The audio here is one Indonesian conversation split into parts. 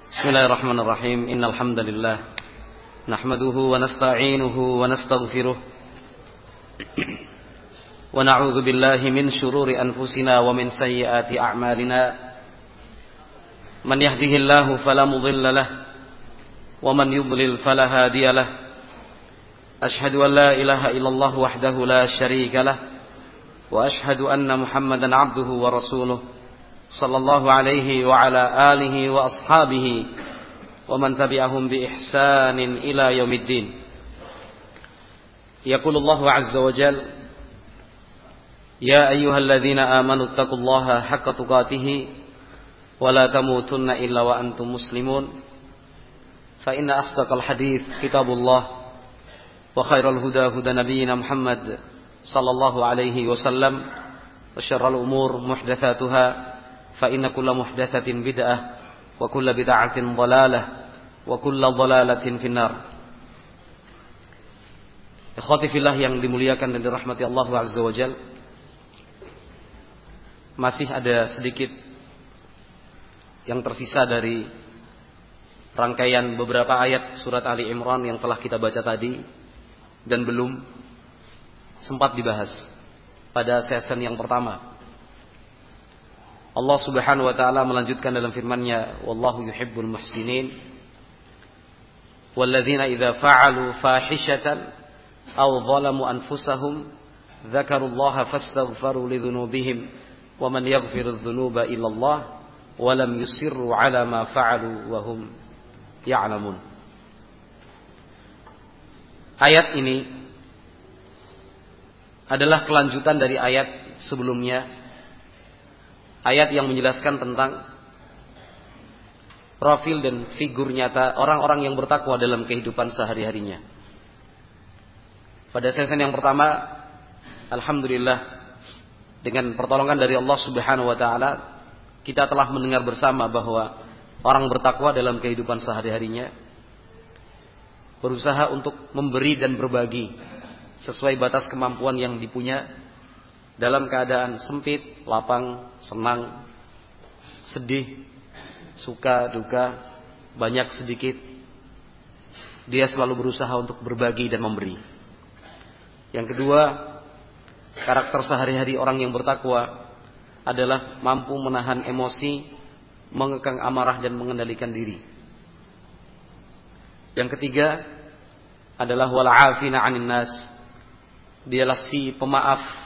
Bismillahirrahmanirrahim. Innal hamdalillah nahmaduhu wa nasta'inuhu wa nastaghfiruh wa na'udzu billahi min shururi anfusina wa min sayyiati a'malina. Man yahdihillahu fala mudilla lahu wa man yudlil fala hadiya lahu. Ashhadu an la ilaha illallah wahdahu la syarika lahu wa ashhadu anna Muhammadan 'abduhu wa rasuluh sallallahu alaihi wa ala alihi wa ashabihi wa man tabi'ahum bi ihsanin ila yaumiddin. Yaqulullahu azza wa jalla ya ayyuhalladzina amanu taqullaha haqqa tuqatih wa la tamutunna illa wa antum muslimun. Fa inna asdaqal hadits kitabullah wa khairal huda huda nabiyyina Muhammad sallallahu alaihi wasallam wa syarrul umur muhdatsatuha fa inna kulla muhdatsatin bid'ah wa kulla bid'atin dhalalah wa kulla dhalalatin finnar. Ikhwati fillah yang dimuliakan dan dirahmati Allah azza wa jalla, masih ada sedikit yang tersisa dari rangkaian beberapa ayat surat Ali Imran yang telah kita baca tadi dan belum sempat dibahas pada season yang pertama. Allah Subhanahu wa taala melanjutkan dalam firman-Nya, wallahu yuhibbul muhsinin walladzina idza fa'alu fahishatan aw zalamu anfusahum dzakarullaha fastaghfiru lidzunubihim wa man yaghfiru dzunuba illallah wa lam yusirru ala ma fa'alu wa hum ya'lamun. Ayat ini adalah kelanjutan dari ayat sebelumnya, ayat yang menjelaskan tentang profil dan figur nyata orang-orang yang bertakwa dalam kehidupan sehari-harinya. Pada season yang pertama, alhamdulillah, dengan pertolongan dari Allah Subhanahu wa taala, kita telah mendengar bersama bahwa orang bertakwa dalam kehidupan sehari-harinya berusaha untuk memberi dan berbagi sesuai batas kemampuan yang dipunya, dalam keadaan sempit, lapang, senang, sedih, suka, duka, banyak sedikit, dia selalu berusaha untuk berbagi dan memberi. Yang kedua, karakter sehari-hari orang yang bertakwa adalah mampu menahan emosi, mengekang amarah dan mengendalikan diri. Yang ketiga adalah wal 'afina 'anil nas. Dialah si pemaaf.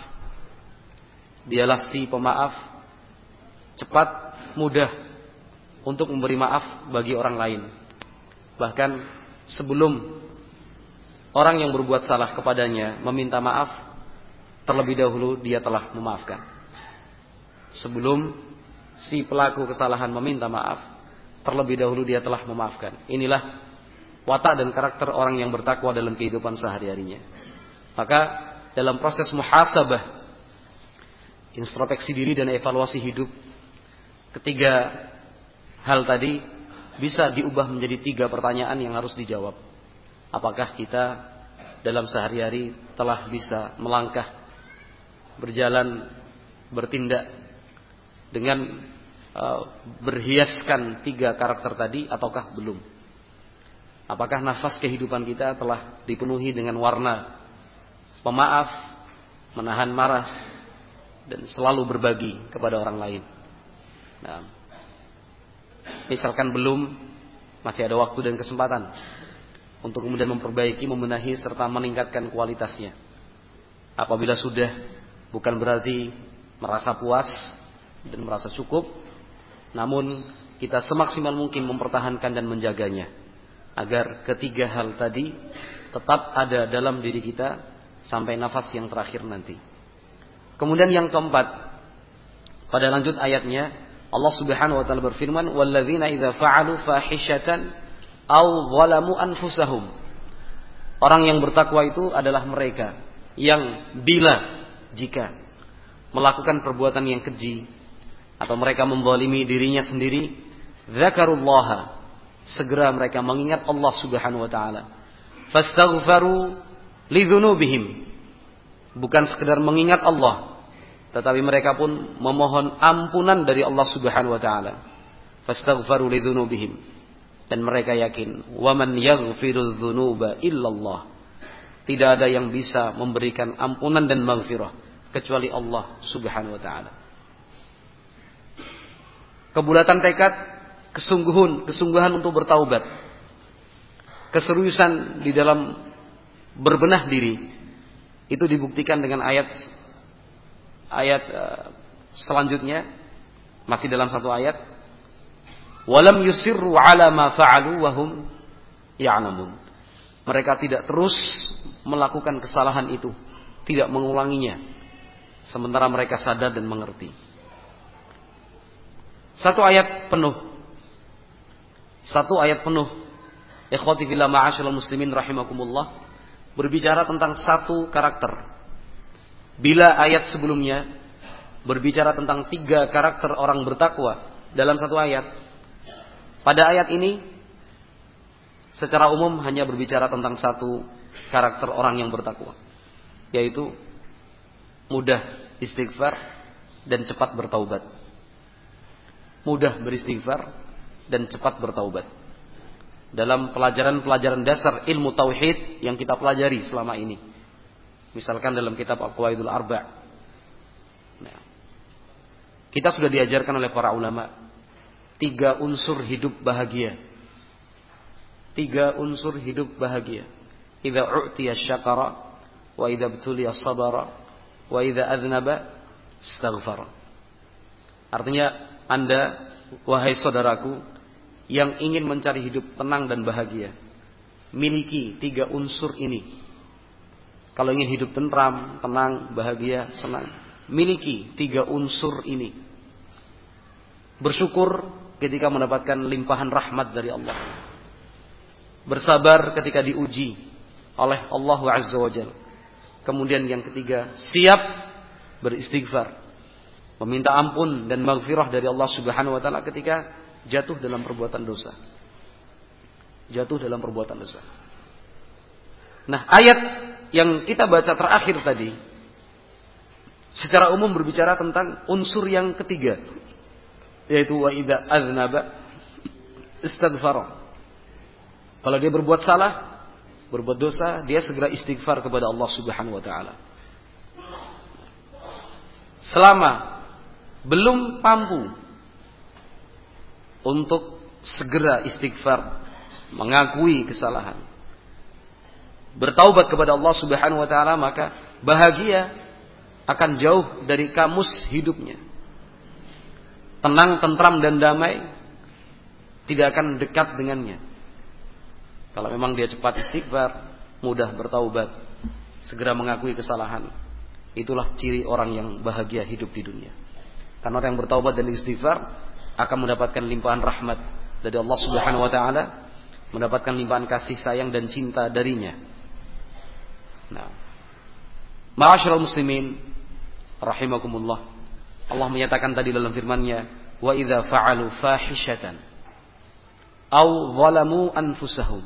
Dialah si pemaaf, cepat, mudah untuk memberi maaf bagi orang lain. Bahkan sebelum orang yang berbuat salah kepadanya meminta maaf, terlebih dahulu dia telah memaafkan. Sebelum si pelaku kesalahan meminta maaf, terlebih dahulu dia telah memaafkan. Inilah watak dan karakter orang yang bertakwa dalam kehidupan sehari-harinya. Maka dalam proses muhasabah, introspeksi diri dan evaluasi hidup, ketiga hal tadi bisa diubah menjadi 3 pertanyaan yang harus dijawab. Apakah kita dalam sehari-hari telah bisa melangkah, berjalan, bertindak dengan berhiaskan 3 karakter tadi ataukah belum? Apakah nafas kehidupan kita telah dipenuhi dengan warna pemaaf, menahan marah, dan selalu berbagi kepada orang lain? Nah, misalkan belum, masih ada waktu dan kesempatan untuk kemudian memperbaiki, membenahi, serta meningkatkan kualitasnya. Apabila sudah, bukan berarti merasa puas dan merasa cukup, namun kita semaksimal mungkin mempertahankan dan menjaganya, agar ketiga hal tadi tetap ada dalam diri kita sampai nafas yang terakhir nanti. Kemudian yang keempat, pada lanjut ayatnya Allah Subhanahu wa taala berfirman, walladzina idza fa'alu fahishatan aw zalamu anfusahum. Orang yang bertakwa itu adalah mereka yang jika melakukan perbuatan yang keji atau mereka menzalimi dirinya sendiri, dzakarullaha, segera mereka mengingat Allah Subhanahu wa taala. Fastaghfaru lidzunubihim, bukan sekedar mengingat Allah, tetapi mereka pun memohon ampunan dari Allah Subhanahu wa taala. Fastaghfaru lidzunubihim, Dan mereka yakin, waman yaghfirudz dzunuba illallah. Tidak ada yang bisa memberikan ampunan dan maghfirah kecuali Allah Subhanahu wa taala. Kebulatan tekad, kesungguhan untuk bertaubat, keseriusan di dalam berbenah diri, itu dibuktikan dengan ayat selanjutnya, masih dalam satu ayat, walam yusirru ala ma fa'alu wa hum ya'lamun. Mereka tidak terus melakukan kesalahan itu, tidak mengulanginya, sementara mereka sadar dan mengerti. Satu ayat penuh, ikhwati fillah ma'asyiral muslimin rahimakumullah, berbicara tentang satu karakter. Bila ayat sebelumnya berbicara tentang 3 karakter orang bertakwa dalam satu ayat, pada ayat ini secara umum hanya berbicara tentang satu karakter orang yang bertakwa, yaitu mudah istighfar dan cepat bertaubat. Mudah beristighfar dan cepat bertaubat. Dalam pelajaran-pelajaran dasar ilmu tauhid yang kita pelajari selama ini, misalkan dalam kitab Al-Qawaidul Arba', nah, kita sudah diajarkan oleh para ulama 3 unsur hidup bahagia. 3 unsur hidup bahagia. Idza u'tiya syakara, wa idza btuliya sabara, wa idza adznaba istaghfara. Artinya, Anda, wahai saudaraku, yang ingin mencari hidup tenang dan bahagia, miliki 3 unsur ini. Kalau ingin hidup tentram, tenang, bahagia, senang, miliki 3 unsur ini. Bersyukur ketika mendapatkan limpahan rahmat dari Allah. Bersabar ketika diuji oleh Allah Azza wa Jalla. Kemudian yang ketiga, siap beristighfar, meminta ampun dan maghfirah dari Allah Subhanahu wa taala ketika jatuh dalam perbuatan dosa. Nah, ayat yang kita baca terakhir tadi secara umum berbicara tentang unsur yang ketiga, yaitu wa idza aznaba istaghfara. Kalau dia berbuat salah, berbuat dosa, dia segera istighfar kepada Allah Subhanahu wa taala. Selama belum mampu untuk segera istighfar, mengakui kesalahan, bertaubat kepada Allah Subhanahu wa taala, maka bahagia akan jauh dari kamus hidupnya. Tenang, tentram dan damai tidak akan dekat dengannya. Kalau memang dia cepat istighfar, mudah bertaubat, segera mengakui kesalahan, itulah ciri orang yang bahagia hidup di dunia. Karena orang yang bertaubat dan istighfar akan mendapatkan limpahan rahmat dari Allah Subhanahu wa taala, mendapatkan limpahan kasih sayang dan cinta darinya. Nah, ma'asyiral muslimin rahimakumullah, Allah menyatakan tadi dalam firman-Nya, wa idza fa'alu fahishatan aw zalamu anfusahum.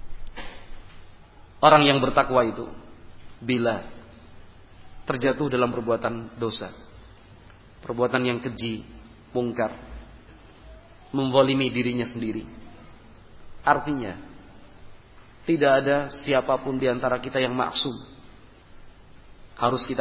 Orang yang bertakwa itu bila terjatuh dalam perbuatan dosa, perbuatan yang keji, mungkar, menzalimi dirinya sendiri. Artinya, tidak ada siapapun di antara kita yang maksum. Harus kita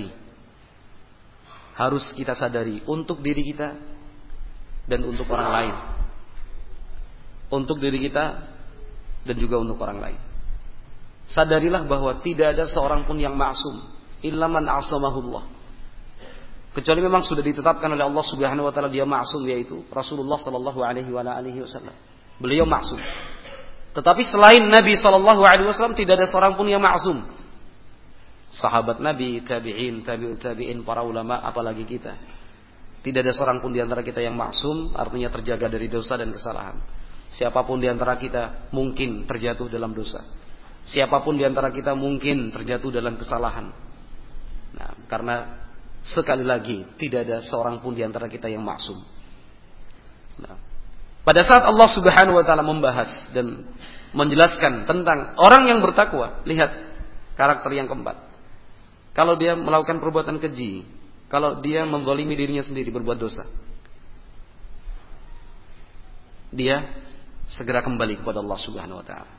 sadari untuk diri kita dan untuk orang lain. Untuk diri kita dan juga untuk orang lain. Sadarilah bahwa tidak ada seorang pun yang maksum illa man asamahullah. Kecuali memang sudah ditetapkan oleh Allah Subhanahu wa taala dia maksum, yaitu Rasulullah sallallahu alaihi wasallam. Beliau maksum. Tetapi selain Nabi sallallahu alaihi wasallam tidak ada seorang pun yang maksum. Sahabat Nabi, tabi'in, tabi'ut tabi'in, para ulama, apalagi kita. Tidak ada seorang pun di antara kita yang maksum, artinya terjaga dari dosa dan kesalahan. Siapapun di antara kita mungkin terjatuh dalam dosa. Siapapun di antara kita mungkin terjatuh dalam kesalahan. Nah, karena sekali lagi tidak ada seorang pun di antara kita yang maksum. Nah, pada saat Allah Subhanahu wa taala membahas dan menjelaskan tentang orang yang bertakwa, lihat karakter yang keempat. Kalau dia melakukan perbuatan keji, kalau dia menzalimi dirinya sendiri, berbuat dosa, dia segera kembali kepada Allah Subhanahu wa taala.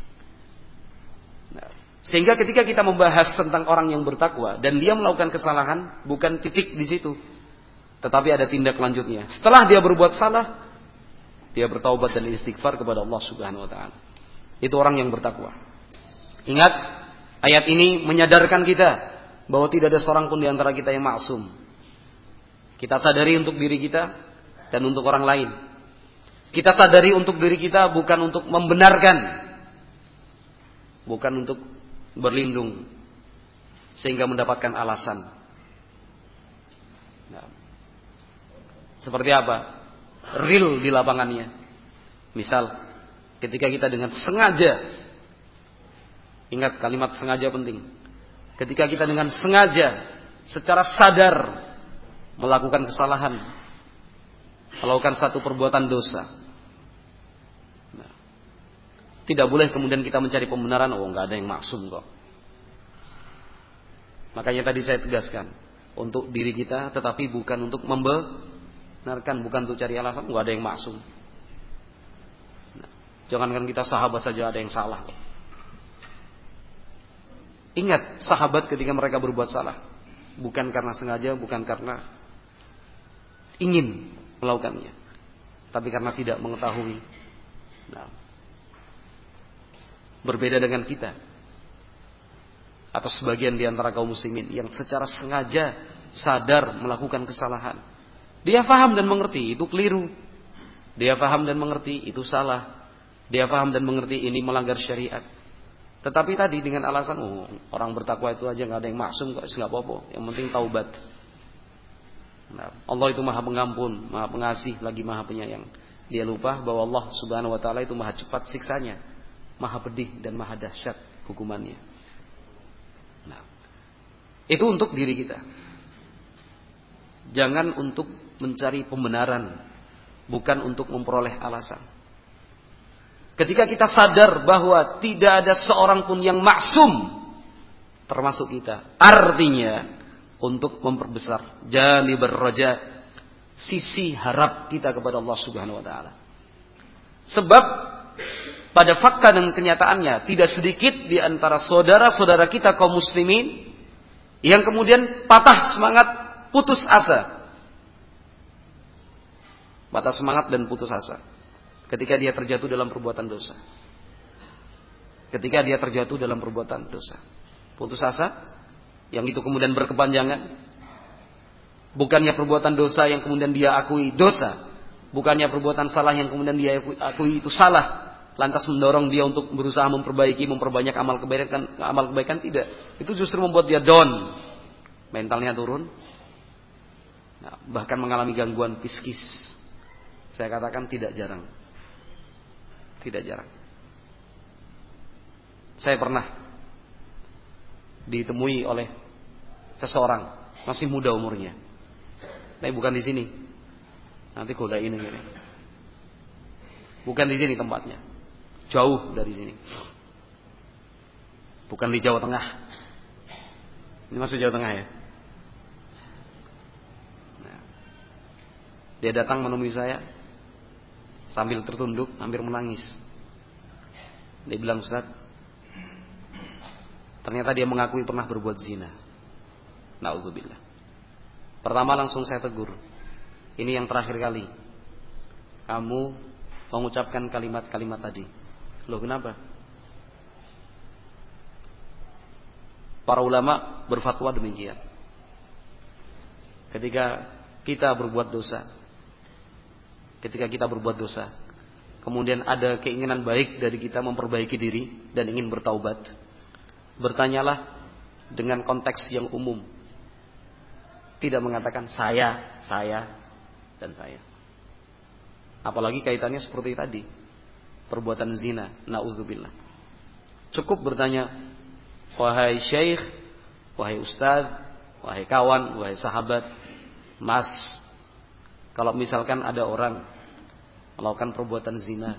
Nah, sehingga ketika kita membahas tentang orang yang bertakwa dan dia melakukan kesalahan, bukan titik di situ, tetapi ada tindak lanjutnya. Setelah dia berbuat salah, dia bertaubat dan istighfar kepada Allah Subhanahu wa taala. Itu orang yang bertakwa. Ingat, ayat ini menyadarkan kita bahwa tidak ada seorang pun di antara kita yang maksum. Kita sadari untuk diri kita dan untuk orang lain. Kita sadari untuk diri kita bukan untuk membenarkan, bukan untuk berlindung sehingga mendapatkan alasan. Nah, seperti apa? Real di lapangannya. Misal, ketika kita dengan sengaja, ingat kalimat sengaja penting. Ketika kita dengan sengaja, secara sadar melakukan kesalahan, melakukan satu perbuatan dosa, nah, tidak boleh kemudian kita mencari pembenaran. Oh, nggak ada yang maksum kok. Makanya tadi saya tegaskan, untuk diri kita, tetapi bukan untuk membenarkan, bukan untuk cari alasan. Nggak ada yang maksum. Nah, jangankan kita sahabat saja ada yang salah kok. Ingat, sahabat ketika mereka berbuat salah, bukan karena sengaja, bukan karena ingin melakukannya, tapi karena tidak mengetahui. Nah, berbeda dengan kita atau sebagian di antara kaum muslimin yang secara sengaja sadar melakukan kesalahan. Dia paham dan mengerti itu keliru. Dia paham dan mengerti itu salah. Dia paham dan mengerti ini melanggar syariat. Tetapi tadi dengan alasan, oh, orang bertakwa itu aja nggak ada yang maksum kok, nggak apa-apa. Yang penting taubat. Nah, Allah itu Maha Pengampun, Maha Pengasih, lagi Maha Penyayang. Dia lupa bahwa Allah Subhanahu wa taala itu Maha cepat siksanya, Maha pedih dan Maha dahsyat hukumannya. Nah, itu untuk diri kita. Jangan untuk mencari pembenaran, bukan untuk memperoleh alasan. Ketika kita sadar bahwa tidak ada seorang pun yang maksum, termasuk kita, artinya untuk memperbesar janibur raja, sisi harap kita kepada Allah Subhanahu wa taala. Sebab pada fakta dan kenyataannya tidak sedikit di antara saudara-saudara kita kaum muslimin yang kemudian patah semangat, putus asa. Patah semangat dan putus asa ketika dia terjatuh dalam perbuatan dosa. Ketika dia terjatuh dalam perbuatan dosa, putus asa, yang itu kemudian berkepanjangan. Bukannya perbuatan dosa yang kemudian dia akui dosa, bukannya perbuatan salah yang kemudian dia akui itu salah, lantas mendorong dia untuk berusaha memperbaiki, memperbanyak amal kebaikan, tidak. Itu justru membuat dia down, mentalnya turun, nah, bahkan mengalami gangguan psikis. Saya katakan tidak jarang. Saya pernah ditemui oleh seseorang masih muda umurnya, tapi bukan di sini. Nanti godain ini. Bukan di sini tempatnya, jauh dari sini. Bukan di Jawa Tengah. Ini masuk Jawa Tengah ya. Nah, dia datang menemui saya sambil tertunduk, hampir menangis. Dia bilang, Ustaz, ternyata dia mengakui pernah berbuat zina. Na'udzubillah. Pertama langsung saya tegur, ini yang terakhir kali kamu mengucapkan kalimat-kalimat tadi. Loh, kenapa? Para ulama berfatwa demikian. Ketika kita berbuat dosa, kemudian ada keinginan baik dari kita memperbaiki diri dan ingin bertaubat, bertanyalah dengan konteks yang umum. Tidak mengatakan saya, dan saya. Apalagi kaitannya seperti tadi, perbuatan zina, na'udzubillah. Cukup bertanya, wahai syekh, wahai ustadz, wahai kawan, wahai sahabat, mas, kalau misalkan ada orang melakukan perbuatan zina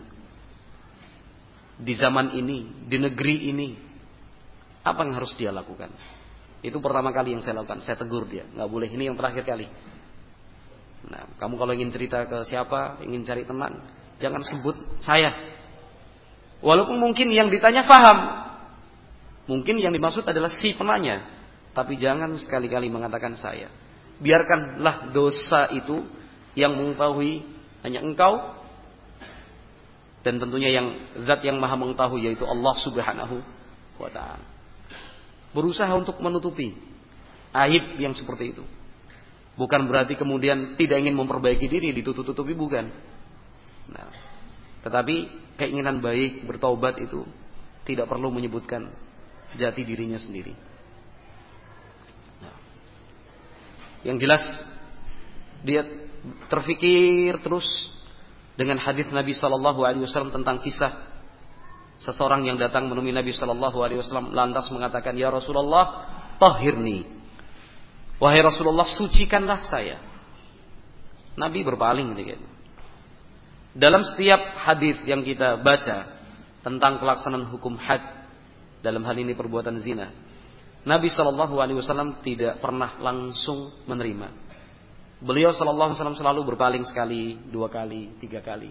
di zaman ini, di negeri ini, apa yang harus dia lakukan? Itu pertama kali yang saya lakukan. Saya tegur dia, nggak boleh, ini yang terakhir kali. Nah, kamu kalau ingin cerita ke siapa, ingin cari teman, jangan sebut saya. Walaupun mungkin yang ditanya paham, mungkin yang dimaksud adalah si penanya, tapi jangan sekali-kali mengatakan saya. Biarkanlah dosa itu yang mengetahui hanya engkau, dan tentunya yang zat yang maha mengetahui, yaitu Allah subhanahu wa ta'ala. Berusaha untuk menutupi aib yang seperti itu. Bukan berarti kemudian tidak ingin memperbaiki diri, ditutup-tutupi, bukan. Nah, tetapi keinginan baik, bertaubat itu tidak perlu menyebutkan jati dirinya sendiri. Nah, yang jelas dia terfikir terus dengan hadis Nabi Shallallahu Alaihi Wasallam tentang kisah seseorang yang datang menemui Nabi Shallallahu Alaihi Wasallam lantas mengatakan, ya Rasulullah, tahhirni. Wahai Rasulullah, sucikanlah saya. Nabi berpaling gitu. Dalam setiap hadis yang kita baca tentang pelaksanaan hukum had, dalam hal ini perbuatan zina, Nabi Shallallahu Alaihi Wasallam tidak pernah langsung menerima. Beliau Shallallahu Alaihi Wasallam selalu berpaling sekali, 2 kali, 3 kali.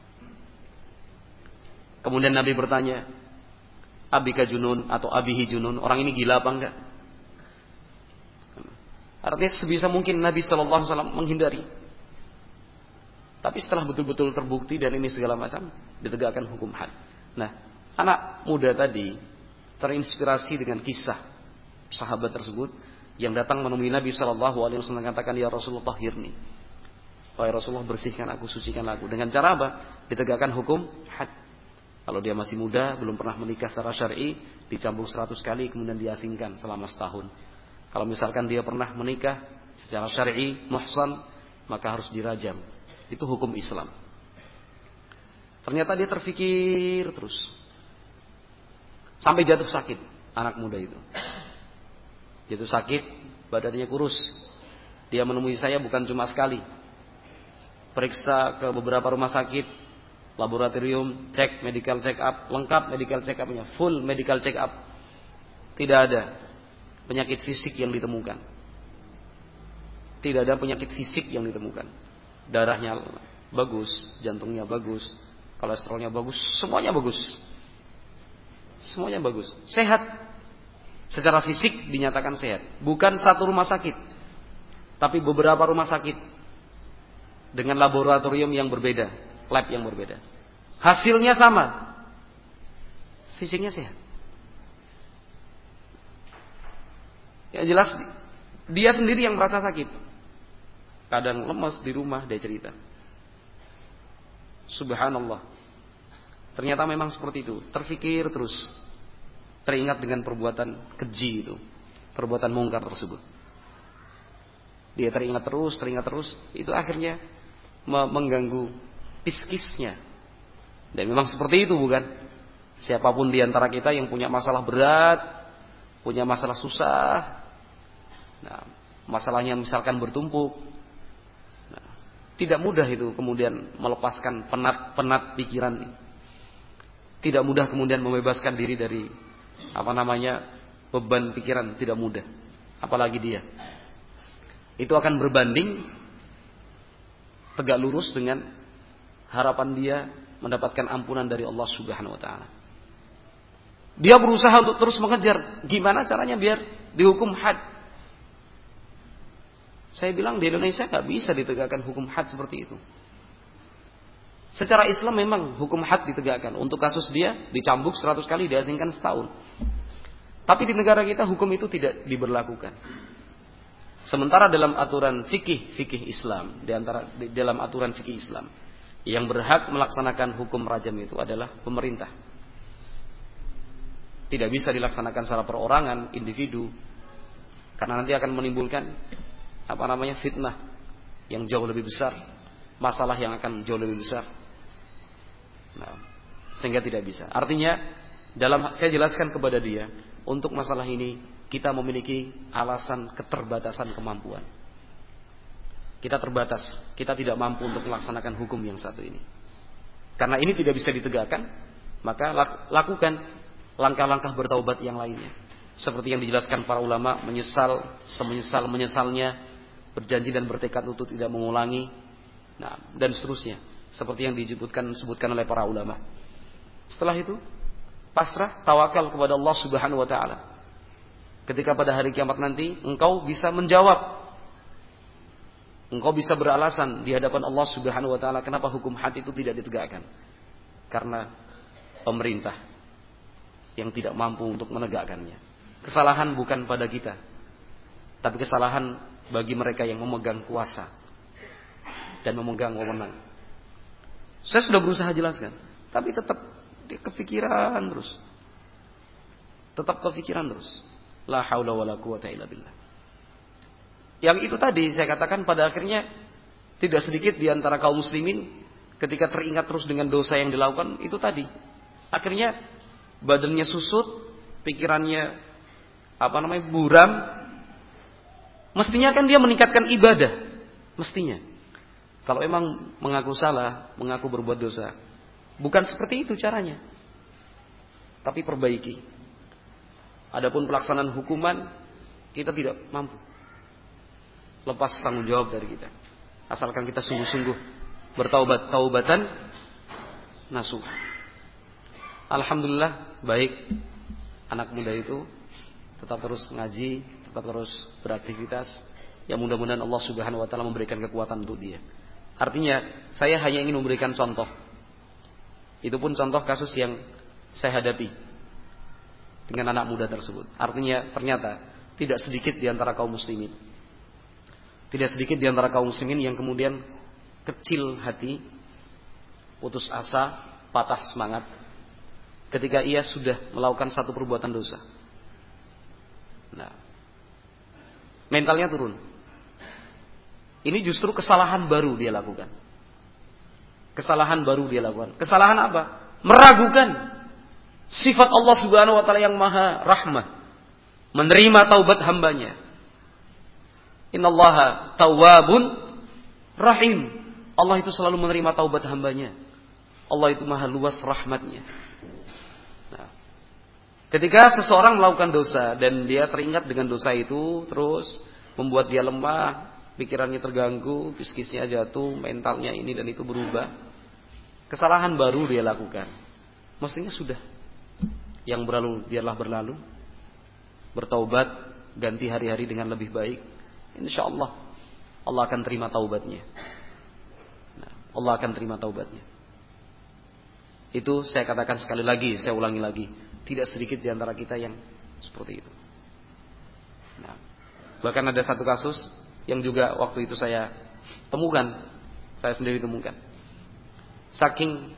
Kemudian Nabi bertanya, Abika junun atau abihi junun, orang ini gila apa enggak? Artinya sebisa mungkin Nabi Shallallahu Alaihi Wasallam menghindari. Tapi setelah betul-betul terbukti dan ini segala macam, ditegakkan hukum had. Nah, anak muda tadi terinspirasi dengan kisah sahabat tersebut yang datang menemui Nabi Shallallahu Alaihi Wasallam mengatakan, ya Rasulullah, tahhirni. Wahai Rasulullah, bersihkan aku, sucikan aku. Dengan cara apa? Ditegakkan hukum had. Kalau dia masih muda, belum pernah menikah secara syar'i, dicambuk 100 kali kemudian diasingkan selama setahun. Kalau misalkan dia pernah menikah secara syar'i, muhsan, maka harus dirajam. Itu hukum Islam. Ternyata dia terfikir terus. Sampai jatuh sakit anak muda itu. Jatuh sakit, badannya kurus. Dia menemui saya bukan cuma sekali. Periksa ke beberapa rumah sakit, laboratorium, cek medical check up, lengkap medical check up-nya, full medical check up. Tidak ada penyakit fisik yang ditemukan. Tidak ada penyakit fisik yang ditemukan. Darahnya bagus, jantungnya bagus, kolesterolnya bagus, semuanya bagus. Semuanya bagus. Sehat. Secara fisik dinyatakan sehat. Bukan satu rumah sakit, tapi beberapa rumah sakit dengan laboratorium yang berbeda, lab yang berbeda. Hasilnya sama. Fisiknya sehat. Yang jelas dia sendiri yang merasa sakit. Kadang lemas di rumah, dia cerita. Subhanallah. Ternyata memang seperti itu. Terfikir terus. Teringat dengan perbuatan keji itu. Perbuatan mungkar tersebut. Dia teringat terus. Itu akhirnya mengganggu piskisnya. Dan memang seperti itu, bukan? Siapapun di antara kita yang punya masalah berat, punya masalah susah, nah, masalahnya misalkan bertumpuk, nah, tidak mudah itu kemudian melepaskan penat pikiran. Tidak mudah kemudian membebaskan diri dari beban pikiran, tidak mudah. Apalagi dia. Itu akan berbanding tegak lurus dengan harapan dia mendapatkan ampunan dari Allah Subhanahu wa taala. Dia berusaha untuk terus mengejar gimana caranya biar dihukum had. Saya bilang di Indonesia gak bisa ditegakkan hukum had seperti itu. Secara Islam memang hukum had ditegakkan. Untuk kasus dia dicambuk 100 kali, diasingkan setahun. Tapi di negara kita hukum itu tidak diberlakukan. Sementara dalam aturan fikih Islam, dalam aturan fikih Islam, yang berhak melaksanakan hukum rajam itu adalah pemerintah. Tidak bisa dilaksanakan secara perorangan, individu, karena nanti akan menimbulkan fitnah yang jauh lebih besar, masalah yang akan jauh lebih besar. Nah, sehingga tidak bisa. Artinya, saya jelaskan kepada dia, untuk masalah ini kita memiliki alasan keterbatasan kemampuan. Kita terbatas, kita tidak mampu untuk melaksanakan hukum yang satu ini. Karena ini tidak bisa ditegakkan, maka lakukan langkah-langkah bertaubat yang lainnya. Seperti yang dijelaskan para ulama, menyesal, semenyesal-menyesalnya, berjanji dan bertekad untuk tidak mengulangi, nah, dan seterusnya. seperti yang disebutkan oleh para ulama. Setelah itu pasrah, tawakal kepada Allah Subhanahu wa taala. Ketika pada hari kiamat nanti engkau bisa menjawab, engkau bisa beralasan di hadapan Allah Subhanahu wa taala kenapa hukum had itu tidak ditegakkan. Karena pemerintah yang tidak mampu untuk menegakkannya. Kesalahan bukan pada kita, tapi kesalahan bagi mereka yang memegang kuasa dan memegang wewenang. Saya sudah berusaha jelaskan, tapi tetap kepikiran terus. Tetap kepikiran terus. La haula wala quwata illa billah. Yang itu tadi saya katakan pada akhirnya tidak sedikit di antara kaum muslimin ketika teringat terus dengan dosa yang dilakukan itu tadi. Akhirnya badannya susut, pikirannya buram. Mestinya kan dia meningkatkan ibadah. Mestinya. Kalau emang mengaku salah, mengaku berbuat dosa, bukan seperti itu caranya. Tapi perbaiki. Adapun pelaksanaan hukuman kita tidak mampu. Lepas tanggung jawab dari kita. Asalkan kita sungguh-sungguh bertaubat taubatan nasuh. Alhamdulillah baik anak muda itu tetap terus ngaji, tetap terus beraktivitas. Ya mudah-mudahan Allah Subhanahu wa taala memberikan kekuatan untuk dia. Artinya saya hanya ingin memberikan contoh. Itu pun contoh kasus yang saya hadapi dengan anak muda tersebut. Artinya ternyata tidak sedikit di antara kaum muslimin. Tidak sedikit di antara kaum muslimin yang kemudian kecil hati, putus asa, patah semangat ketika ia sudah melakukan satu perbuatan dosa. Nah, mentalnya turun. Ini justru kesalahan baru dia lakukan. Kesalahan baru dia lakukan. Kesalahan apa? Meragukan sifat Allah Subhanahu wa taala yang Maha Rahmah, menerima taubat hambanya. Innallaha tawwabun rahim. Allah itu selalu menerima taubat hambanya. Allah itu Maha luas rahmatnya. Nah, ketika seseorang melakukan dosa dan dia teringat dengan dosa itu, terus membuat dia lemah, pikirannya terganggu, psikisnya jatuh, mentalnya ini dan itu berubah. Kesalahan baru dia lakukan. Mestinya sudah. Yang berlalu biarlah berlalu. Bertaubat, ganti hari-hari dengan lebih baik. InsyaAllah Allah akan terima taubatnya. Nah, Allah akan terima taubatnya. Itu saya katakan sekali lagi, saya ulangi lagi. Tidak sedikit di antara kita yang seperti itu. Nah, bahkan ada satu kasus yang juga waktu itu saya temukan, saya sendiri temukan. Saking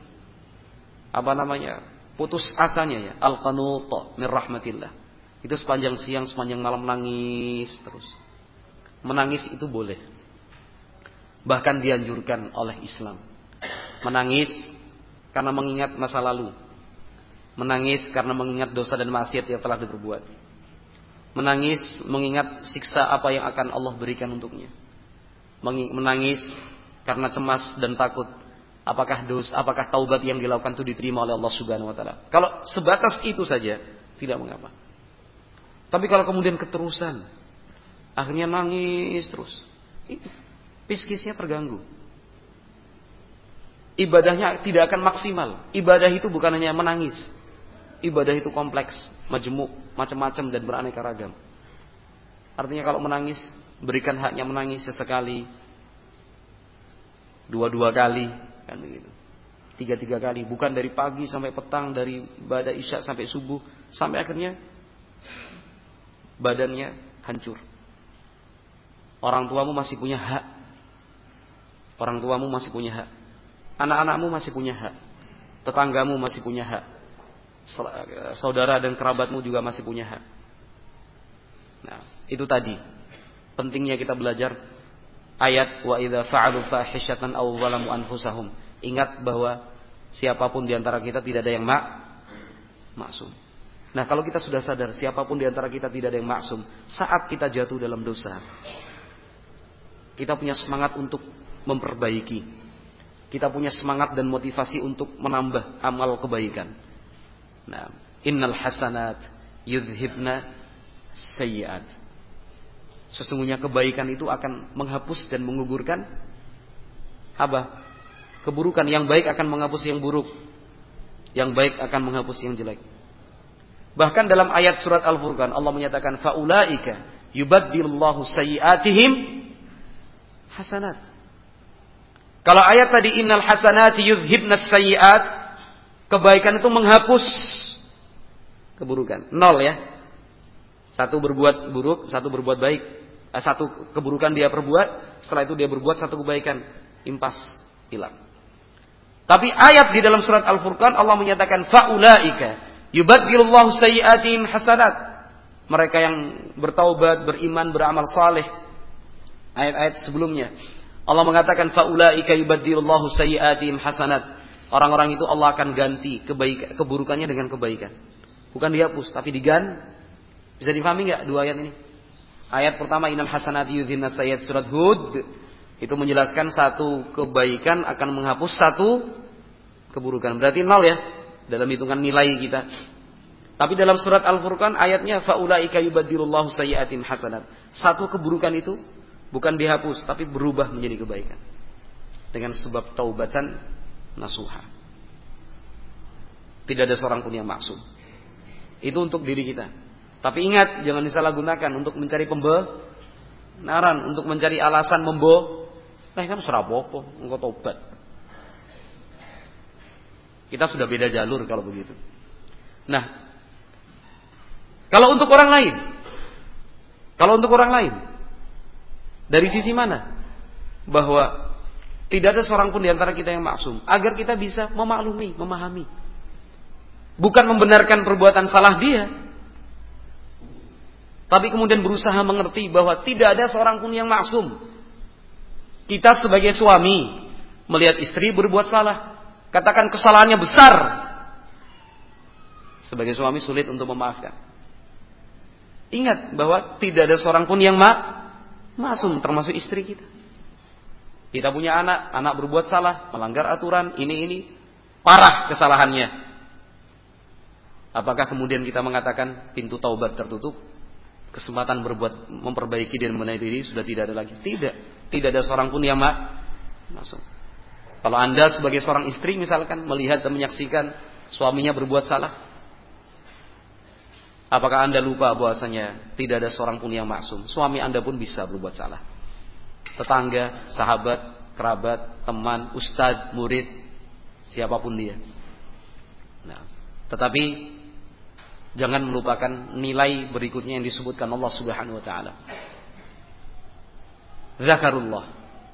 putus asanya ya, al-qanut min rahmatillah. Itu sepanjang siang, sepanjang malam nangis terus. Menangis itu boleh. Bahkan dianjurkan oleh Islam. Menangis karena mengingat masa lalu. Menangis karena mengingat dosa dan maksiat yang telah diperbuat. Menangis mengingat siksa apa yang akan Allah berikan untuknya. Menangis karena cemas dan takut apakah taubat yang dilakukan itu diterima oleh Allah Subhanahu wa taala. Kalau sebatas itu saja tidak mengapa. Tapi kalau kemudian keterusan, akhirnya nangis terus, psikisnya terganggu. Ibadahnya tidak akan maksimal. Ibadah itu bukan hanya menangis. Ibadah itu kompleks, majemuk, macam-macam dan beraneka ragam. Artinya kalau menangis, berikan haknya menangis sesekali, dua kali, kan begitu. 3 kali, bukan dari pagi sampai petang, dari ibadah isya sampai subuh, sampai akhirnya badannya hancur. Orang tuamu masih punya hak. Orang tuamu masih punya hak. Anak-anakmu masih punya hak. Tetanggamu masih punya hak. Saudara dan kerabatmu juga masih punya hak. Nah, itu tadi. Pentingnya kita belajar ayat wa idza fa'alu fahishatan aw zalamu anfusahum. Ingat bahwa siapapun di antara kita tidak ada yang maksum. Nah, kalau kita sudah sadar siapapun di antara kita tidak ada yang maksum, saat kita jatuh dalam dosa, kita punya semangat untuk memperbaiki. Kita punya semangat dan motivasi untuk menambah amal kebaikan. Nah, innal hasanat yudhibna sayyi'at. Sesungguhnya kebaikan itu akan menghapus dan menggugurkan keburukan. Yang baik akan menghapus yang buruk. Yang baik akan menghapus yang jelek. Bahkan dalam ayat surat Al-Furqan Allah menyatakan faulaika yubaddilullahu sayyi'atihim hasanat. Kalau ayat tadi innal hasanati yudhibnas sayyi'at, kebaikan itu menghapus keburukan. 0 ya. Satu berbuat buruk, satu berbuat baik. Satu keburukan dia perbuat, setelah itu dia berbuat satu kebaikan, impas, hilang. Tapi ayat di dalam surat Al-Furqan Allah menyatakan faulaika yubaddilullahu sayyi'atihim hasanat. Mereka yang bertaubat, beriman, beramal saleh. Ayat-ayat sebelumnya Allah mengatakan faulaika yubaddilullahu sayyi'atihim hasanat. Orang-orang itu Allah akan ganti keburukannya dengan kebaikan. Bukan dihapus, tapi diganti. Bisa difahami enggak dua ayat ini? Ayat pertama innal hasanati yudhibnas sayyi'at surat Hud itu menjelaskan satu kebaikan akan menghapus satu keburukan. Berarti 0 ya dalam hitungan nilai kita. Tapi dalam surat Al-Furqan ayatnya faulaika yubaddilullahu sayyi'atihim hasanat. Satu keburukan itu bukan dihapus tapi berubah menjadi kebaikan. Dengan sebab taubatan nasuha. Tidak ada seorang pun yang maksum. Itu untuk diri kita. Tapi ingat, jangan disalahgunakan untuk mencari pembenaran, untuk mencari alasan kan serapopo, engkau tobat. Kita sudah beda jalur kalau begitu. Nah, kalau untuk orang lain, dari sisi mana? Bahwa tidak ada seorang pun di antara kita yang maksum, agar kita bisa memaklumi, memahami. Bukan membenarkan perbuatan salah dia, tapi kemudian berusaha mengerti bahwa tidak ada seorang pun yang maksum. Kita sebagai suami melihat istri berbuat salah, katakan kesalahannya besar. Sebagai suami sulit untuk memaafkan. Ingat bahwa tidak ada seorang pun yang maksum, termasuk istri kita. Kita punya anak berbuat salah, melanggar aturan, ini parah kesalahannya. Apakah kemudian kita mengatakan pintu taubat tertutup? Kesempatan memperbaiki dan membenahi diri sudah tidak ada lagi. Tidak ada seorang pun yang masuk. Kalau Anda sebagai seorang istri misalkan melihat dan menyaksikan suaminya berbuat salah, apakah Anda lupa bahwasanya tidak ada seorang pun yang maksum? Suami Anda pun bisa berbuat salah. Tetangga, sahabat, kerabat, teman, ustadz, murid, siapapun dia. Nah, tetapi jangan melupakan nilai berikutnya yang disebutkan Allah Subhanahu wa taala. Zakarullah.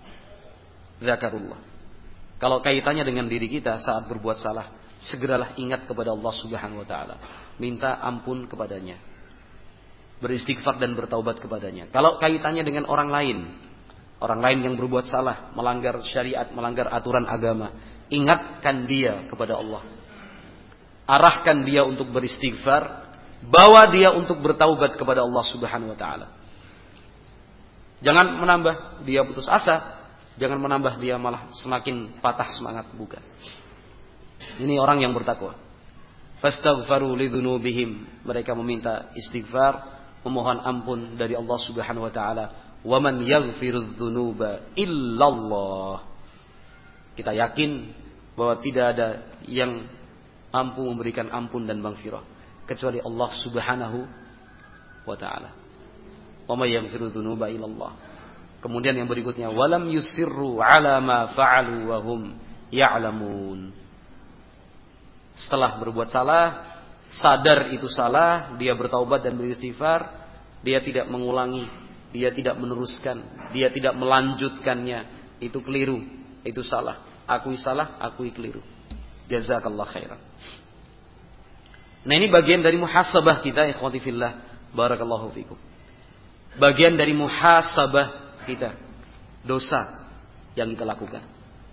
Kalau kaitannya dengan diri kita saat berbuat salah, segeralah ingat kepada Allah Subhanahu wa taala. Minta ampun kepadanya. Beristighfar dan bertaubat kepadanya. Kalau kaitannya dengan orang lain yang berbuat salah, melanggar syariat, melanggar aturan agama, ingatkan dia kepada Allah. Arahkan dia untuk beristighfar, bawa dia untuk bertaubat kepada Allah Subhanahu wa taala. Jangan menambah dia putus asa, jangan menambah dia malah semakin patah semangat, bukan. Ini orang yang bertakwa. Fastaghfaru lidzunubihim, mereka meminta istighfar, memohon ampun dari Allah Subhanahu wa taala. Wa man yaghfirudz dzunuba illallah. Kita yakin bahwa tidak ada yang mampu memberikan ampun dan maghfirah kecuali Allah Subhanahu wa taala. Wa may yaghfiru dzunuba illallah. Kemudian yang berikutnya walam yusirru ala ma fa'alu wa hum ya'lamun. Setelah berbuat salah, sadar itu salah, dia bertaubat dan beristighfar, dia tidak mengulangi, dia tidak meneruskan, dia tidak melanjutkannya. Itu keliru, itu salah. Akui keliru. Jazakallah khairan. Nah, ini bagian dari muhasabah kita, ikhwati fillah, barakallahu fikum. Bagian dari muhasabah kita, dosa yang kita lakukan.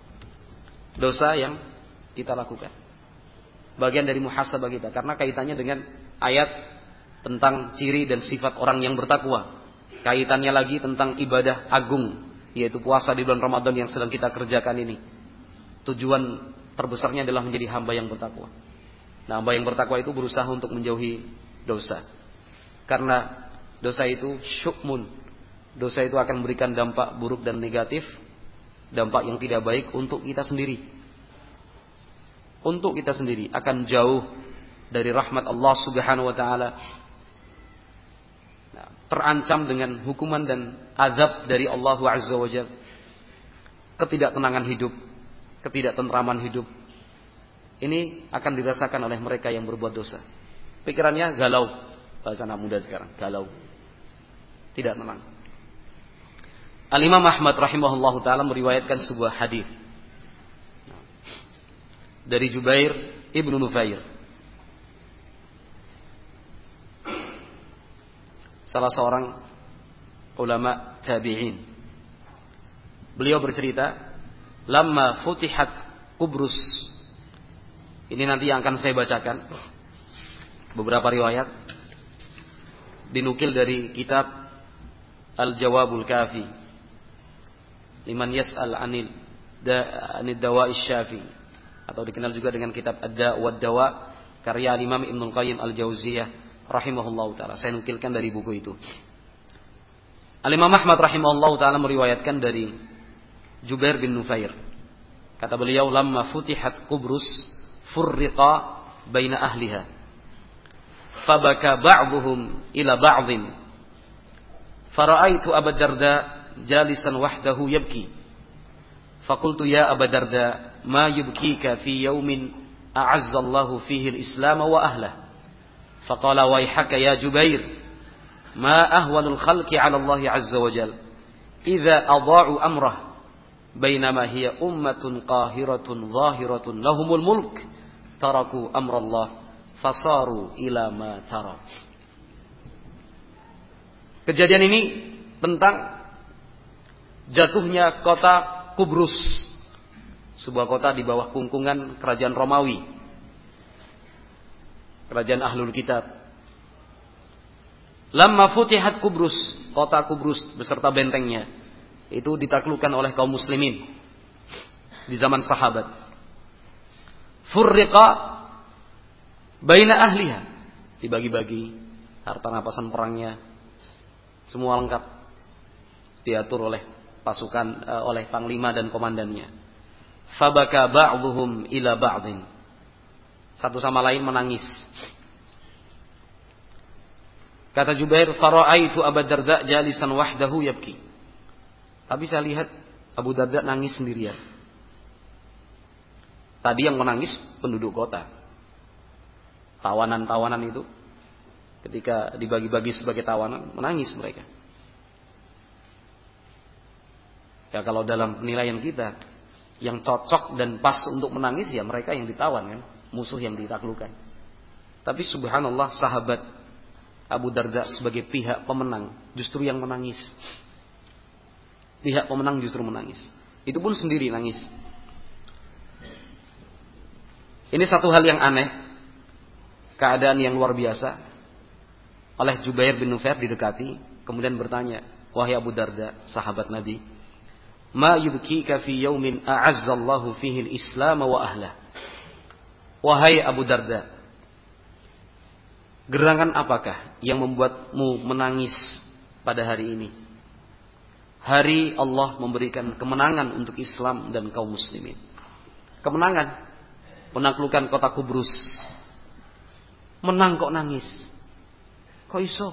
Bagian dari muhasabah kita, karena kaitannya dengan ayat tentang ciri dan sifat orang yang bertakwa. Kaitannya lagi tentang ibadah agung, yaitu puasa di bulan Ramadan yang sedang kita kerjakan ini. Tujuan terbesarnya adalah menjadi hamba yang bertakwa. Nah, hamba yang bertakwa itu berusaha untuk menjauhi dosa. Karena dosa itu syukmun. Dosa itu akan memberikan dampak buruk dan negatif dampak yang tidak baik untuk kita sendiri. Untuk kita sendiri akan jauh dari rahmat Allah Subhanahu wa taala. Terancam dengan hukuman dan azab dari Allah Azza wa Jalla. Ketidaktenangan hidup, ketidaktentraman hidup. Ini akan dirasakan oleh mereka yang berbuat dosa. Pikirannya galau, bahasa anak muda sekarang, galau. Tidak tenang. Al-Imam Ahmad rahimahullahu taala meriwayatkan sebuah hadis dari Jubair ibnu Nufair, salah seorang ulama tabi'in. Beliau bercerita, lamma futihat Qubrus. Ini nanti yang akan saya bacakan. Beberapa riwayat dinukil dari kitab Al-Jawabul Kafi liman yas'al anil dawa'i syafi, atau dikenal juga dengan kitab Ad-Da' wad Dawa karya Imam Ibnul Qayyim Al-Jauziyah rahimahullahu taala. Saya nukilkan dari buku itu. Al-Imam Ahmad rahimahullahu taala meriwayatkan dari Jubair bin Nufair. Kata beliau, lamma futihat Qubrus furriqa baina ahliha fabaka ba'dhum ila ba'dhin fara'aitu Abu Darda jalisan wahdahu yabki faqultu ya Abu Darda ma yubkika fi yawmin a'azza Allahu fihi al-islam wa ahlihi faqala wayhaka ya Jubair ma ahwanul khalqi 'ala Allah 'azza wa jalla idza adha'u amrah bainama hiya ummatun qahiratun zahiratun lahumul mulk taraku amrallah fasaru ila ma tara. Kejadian ini tentang jatuhnya kota Qubrus, sebuah kota di bawah kungkungan kerajaan Romawi, kerajaan Ahlul Kitab. Lamma futihat Qubrus, kota Qubrus beserta bentengnya, itu ditaklukkan oleh kaum muslimin di zaman sahabat. Furriqa baina ahliha, dibagi-bagi harta rampasan perangnya, semua lengkap, diatur oleh pasukan, oleh panglima dan komandannya. Fabaka ba'dhum ila ba'dhin, satu sama lain menangis. Kata Jubair, fara'aitu Abu Darda jalisan wahdahu yabki. Tapi saya lihat Abu Darda nangis sendirian. Tadi yang menangis penduduk kota, tawanan-tawanan itu, ketika dibagi-bagi sebagai tawanan, menangis mereka. Ya kalau dalam penilaian kita, yang cocok dan pas untuk menangis ya mereka yang ditawan kan, musuh yang ditaklukkan. Tapi subhanallah, sahabat Abu Darda sebagai pihak pemenang justru yang menangis. Pihak pemenang justru menangis. Itu pun sendiri nangis. Ini satu hal yang aneh, keadaan yang luar biasa. Oleh Jubair bin Nufair didekati, kemudian bertanya, wahai Abu Darda, sahabat Nabi, ma yubkika fi yaumin a'azzallahu fihi al-islam wa ahlah. Wahai Abu Darda, gerangan apakah yang membuatmu menangis pada hari ini? Hari Allah memberikan kemenangan untuk Islam dan kaum muslimin. Kemenangan, penaklukan kota Qubrus. Menang kok nangis? Kok iso?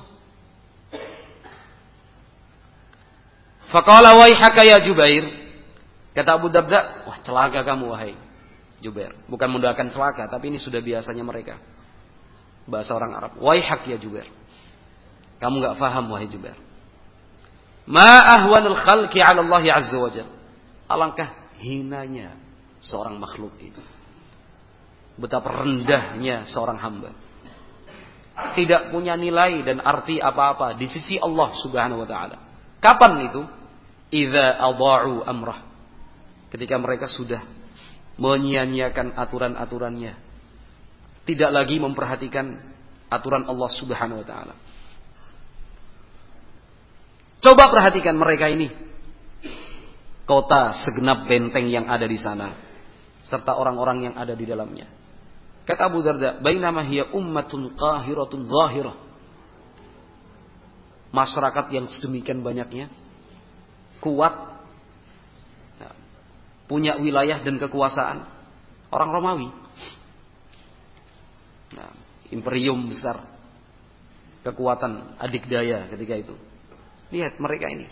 Faqala wayhaka ya Jubair. Kata Abu Darda, wah celaka kamu wahai Jubair. Bukan mendoakan celaka, tapi ini sudah biasanya mereka. Bahasa orang Arab. Wayhak ya Jubair. Kamu enggak faham wahai Jubair. Ma ahwanul khalqi 'ala Allah 'azza wa jalla. Alangkah hinanya seorang makhluk itu. Betapa rendahnya seorang hamba. Tidak punya nilai dan arti apa-apa di sisi Allah Subhanahu wa taala. Kapan itu? Idza adha'u amrah. Ketika mereka sudah menyia-nyiakan aturan-aturannya. Tidak lagi memperhatikan aturan Allah Subhanahu wa taala. Coba perhatikan mereka ini. Kota segenap benteng yang ada di sana serta orang-orang yang ada di dalamnya. Kata Abu Darda, bainama hiya ummatun qahiratun zahirah. Masyarakat yang sedemikian banyaknya, kuat, punya wilayah dan kekuasaan orang Romawi. Nah, imperium besar, kekuatan adikdaya ketika itu. Lihat mereka ini.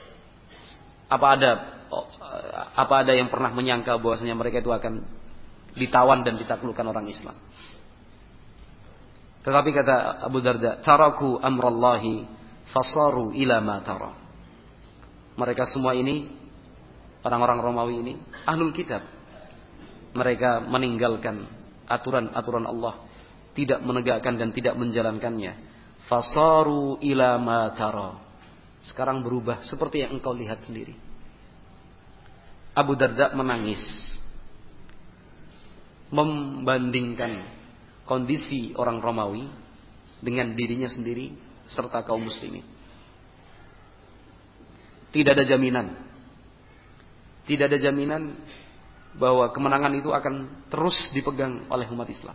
Apa ada yang pernah menyangka bahwasanya mereka itu akan ditawan dan ditaklukkan orang Islam? Tetapi kata Abu Darda, taraku amrallahi fasaru ila ma tara. Mereka semua ini, orang-orang Romawi ini, ahlul kitab. Mereka meninggalkan aturan-aturan Allah, tidak menegakkan dan tidak menjalankannya. Fasaru ila ma tara. Sekarang berubah seperti yang engkau lihat sendiri. Abu Darda menangis, membandingkan kondisi orang Romawi dengan dirinya sendiri serta kaum muslimin. Tidak ada jaminan bahwa kemenangan itu akan terus dipegang oleh umat Islam.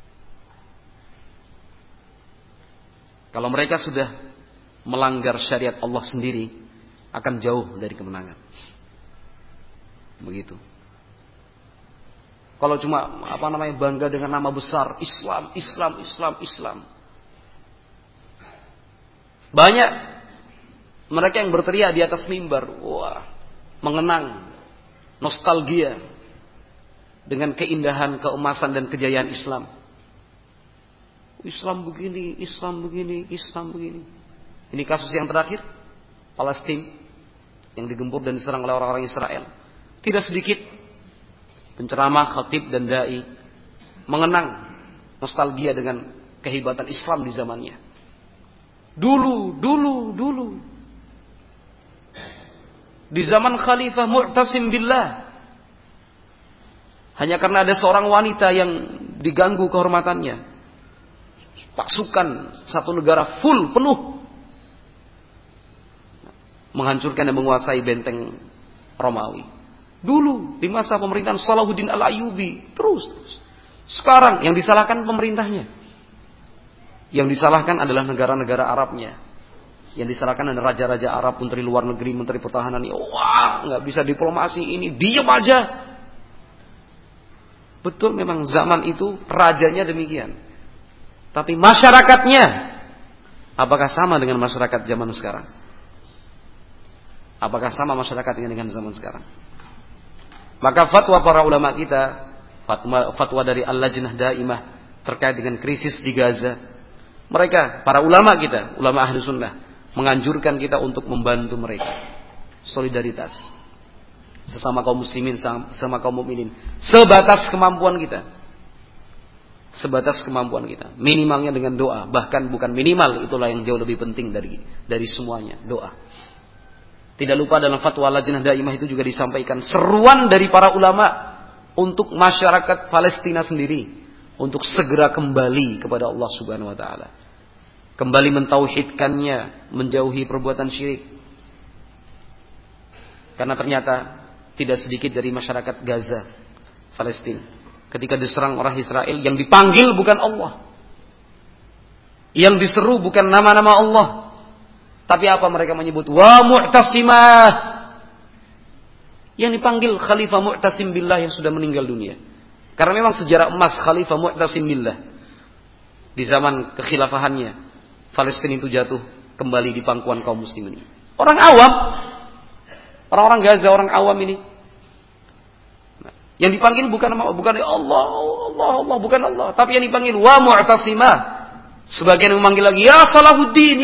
Kalau mereka sudah melanggar syariat Allah sendiri, akan jauh dari kemenangan. Begitu. Kalau cuma bangga dengan nama besar Islam. Banyak mereka yang berteriak di atas mimbar, wah, mengenang nostalgia dengan keindahan, keemasan dan kejayaan Islam. Islam begini. Ini kasus yang terakhir, Palestina yang digempur dan diserang oleh orang-orang Israel. Tidak sedikit penceramah, khatib dan dai mengenang nostalgia dengan kehebatan Islam di zamannya. Dulu. Di zaman Khalifah Mu'tasim Billah, hanya karena ada seorang wanita yang diganggu kehormatannya, pasukan satu negara penuh menghancurkan dan menguasai benteng Romawi. Dulu di masa pemerintahan Salahuddin Al-Ayyubi terus. Sekarang yang disalahkan pemerintahnya. Yang disalahkan adalah negara-negara Arabnya. Yang disalahkan adalah raja-raja Arab, menteri luar negeri, menteri pertahanan. Wah, nggak bisa diplomasi ini, diam aja. Betul, memang zaman itu rajanya demikian. Tapi masyarakatnya, apakah sama dengan masyarakat zaman sekarang? Apakah sama masyarakatnya dengan zaman sekarang? Maka fatwa para ulama kita, fatwa dari Al-Lajnah Daimah terkait dengan krisis di Gaza, mereka, para ulama kita, ulama ahli sunnah, menganjurkan kita untuk membantu mereka. Solidaritas sesama kaum muslimin, sama kaum mukminin, sebatas kemampuan kita. Minimalnya dengan doa, bahkan bukan minimal, itulah yang jauh lebih penting dari semuanya, doa. Tidak lupa dalam fatwa Lajnah Daimah itu juga disampaikan seruan dari para ulama untuk masyarakat Palestina sendiri untuk segera kembali kepada Allah Subhanahu wa taala. Kembali mentauhidkannya, menjauhi perbuatan syirik. Karena ternyata tidak sedikit dari masyarakat Gaza, Palestina, ketika diserang orang Israel, yang dipanggil bukan Allah, yang diseru bukan nama-nama Allah, tapi apa mereka menyebut? Wa Mu'tasimah. Yang dipanggil Khalifah Mu'tasim Billah yang sudah meninggal dunia. Karena memang sejarah emas Khalifah Mu'tasim Billah, di zaman kekhilafahannya, Palestina itu jatuh kembali di pangkuan kaum muslimin. Orang awam, orang-orang Gaza, orang awam ini, yang dipanggil bukan Allah, bukan Allah, tapi yang dipanggil Wa Mu'tasimah. Sebagian memanggil lagi, Ya Salahuddin.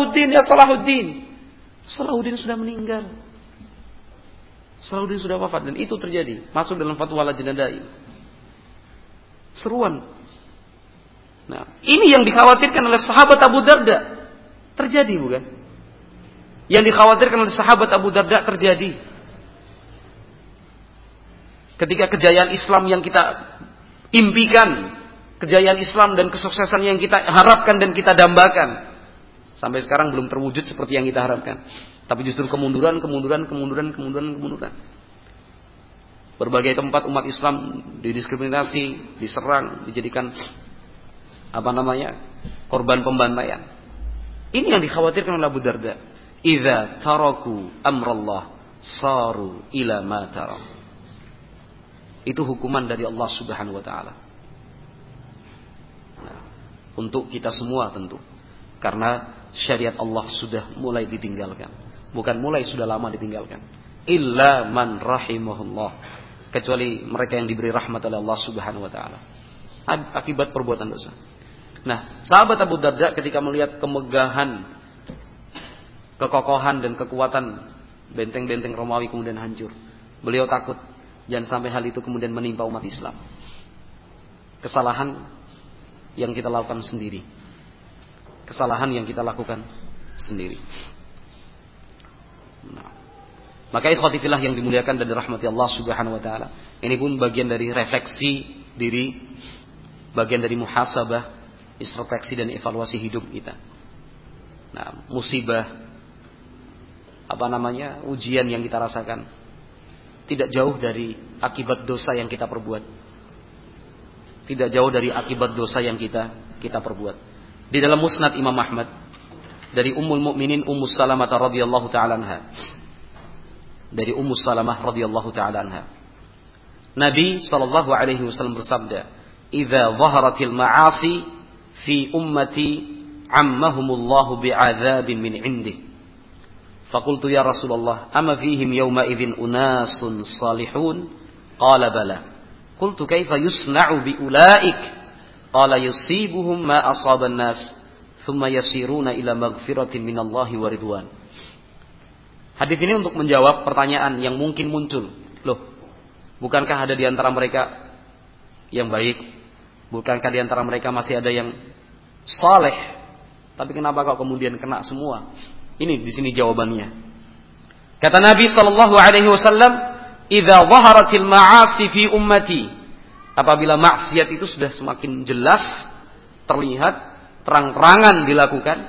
Salahuddin sudah meninggal. Salahuddin sudah wafat. Dan itu terjadi, masuk dalam fatwa Lajnah Daimah. Seruan. Nah, ini yang dikhawatirkan oleh sahabat Abu Darda. Terjadi bukan? Yang dikhawatirkan oleh sahabat Abu Darda terjadi. Ketika kejayaan Islam yang kita impikan, kejayaan Islam dan kesuksesan yang kita harapkan dan kita dambakan, sampai sekarang belum terwujud seperti yang kita harapkan. Tapi justru kemunduran. Berbagai tempat umat Islam didiskriminasi, diserang, dijadikan korban pembantaian. Ini yang dikhawatirkan oleh Abu Darda. Idza taraku amrallah saru ila ma tara. Itu hukuman dari Allah Subhanahu wa taala. Nah, untuk kita semua tentu. Karena syariat Allah sudah mulai ditinggalkan. Bukan mulai, sudah lama ditinggalkan. Illa man rahimahullah. Kecuali mereka yang diberi rahmat oleh Allah Subhanahu wa taala. Akibat perbuatan dosa. Nah, sahabat Abu Darda ketika melihat kemegahan, kekokohan dan kekuatan benteng-benteng Romawi kemudian hancur, beliau takut jangan sampai hal itu kemudian menimpa umat Islam. Kesalahan yang kita lakukan sendiri. Kesalahan yang kita lakukan sendiri. Nah, maka ikhwati fillah yang dimuliakan dan dirahmati Allah Subhanahu wa taala, ini pun bagian dari refleksi diri, bagian dari muhasabah, introspeksi dan evaluasi hidup kita. Nah, musibah, ujian yang kita rasakan tidak jauh dari akibat dosa yang kita perbuat. Tidak jauh dari akibat dosa yang kita perbuat. Di dalam Musnad Imam Ahmad dari Ummul Mukminin Ummu Salamah radhiyallahu taala anha. Dari Ummu Salamah radhiyallahu taala anha. Nabi sallallahu alaihi wasallam bersabda, "Idza dhaharatil ma'asi fi ummati ammahumullahu bi'adzabin min 'indih." Faqultu ya Rasulullah, "Ama fihim yawma idzin unasun salihun?" Qala bala. Qultu kaifa yusna'u bi ulaik? Qala yusibuhum ma asaban nas, thumma yasiruna ila maghfiratin minallahi wa ridwan. Hadis ini untuk menjawab pertanyaan yang mungkin muncul. Loh, bukankah ada di antara mereka yang baik? Bukankah di antara mereka masih ada yang saleh? Tapi kenapa kok kemudian kena semua? Ini di sini jawabannya. Kata Nabi sallallahu alaihi wasallam, "Idza dhaharatil ma'asi fi ummati." Apabila maksiat itu sudah semakin jelas, terlihat, terang-terangan dilakukan,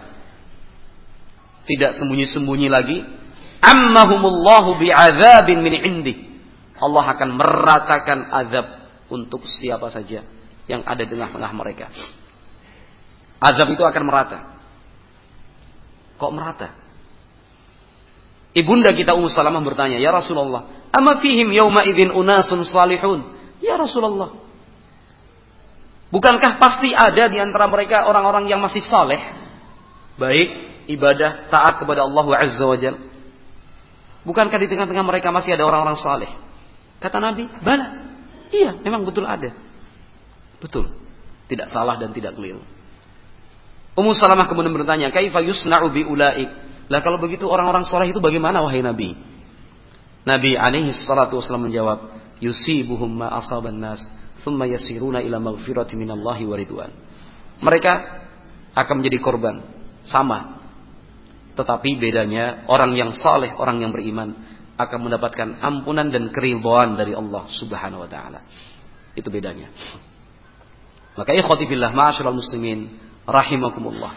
tidak sembunyi-sembunyi lagi, ammahumullahu bi'adzabin min 'indih. Allah akan meratakan azab untuk siapa saja yang ada di tengah-tengah mereka. Azab itu akan merata. Kok merata? Ibunda kita Ummu Salamah bertanya, "Ya Rasulullah, ama fihim yauma idzin unasun salihun?" Ya Rasulullah, bukankah pasti ada di antara mereka orang-orang yang masih saleh, baik, ibadah, taat kepada Allah Azza wa Jalla? Bukankah di tengah-tengah mereka masih ada orang-orang saleh? Kata Nabi, "Bala." Iya, memang betul ada. Betul. Tidak salah dan tidak keliru. Ummu Salamah kemudian bertanya, "Kaifa yusna'u bi ulaik?" Lah kalau begitu orang-orang saleh itu bagaimana wahai Nabi? Nabi alaihi salatu wasallam menjawab, "Yusibuhum ma asaban nas, thumma yasiruna ila maghfirati minallahi wa ridwan." Mereka akan menjadi korban sama. Tetapi bedanya orang yang saleh, orang yang beriman akan mendapatkan ampunan dan keridhaan dari Allah Subhanahu wa taala. Itu bedanya. Maka ikhwati fillah, ma'asyiral muslimin rahimakumullah.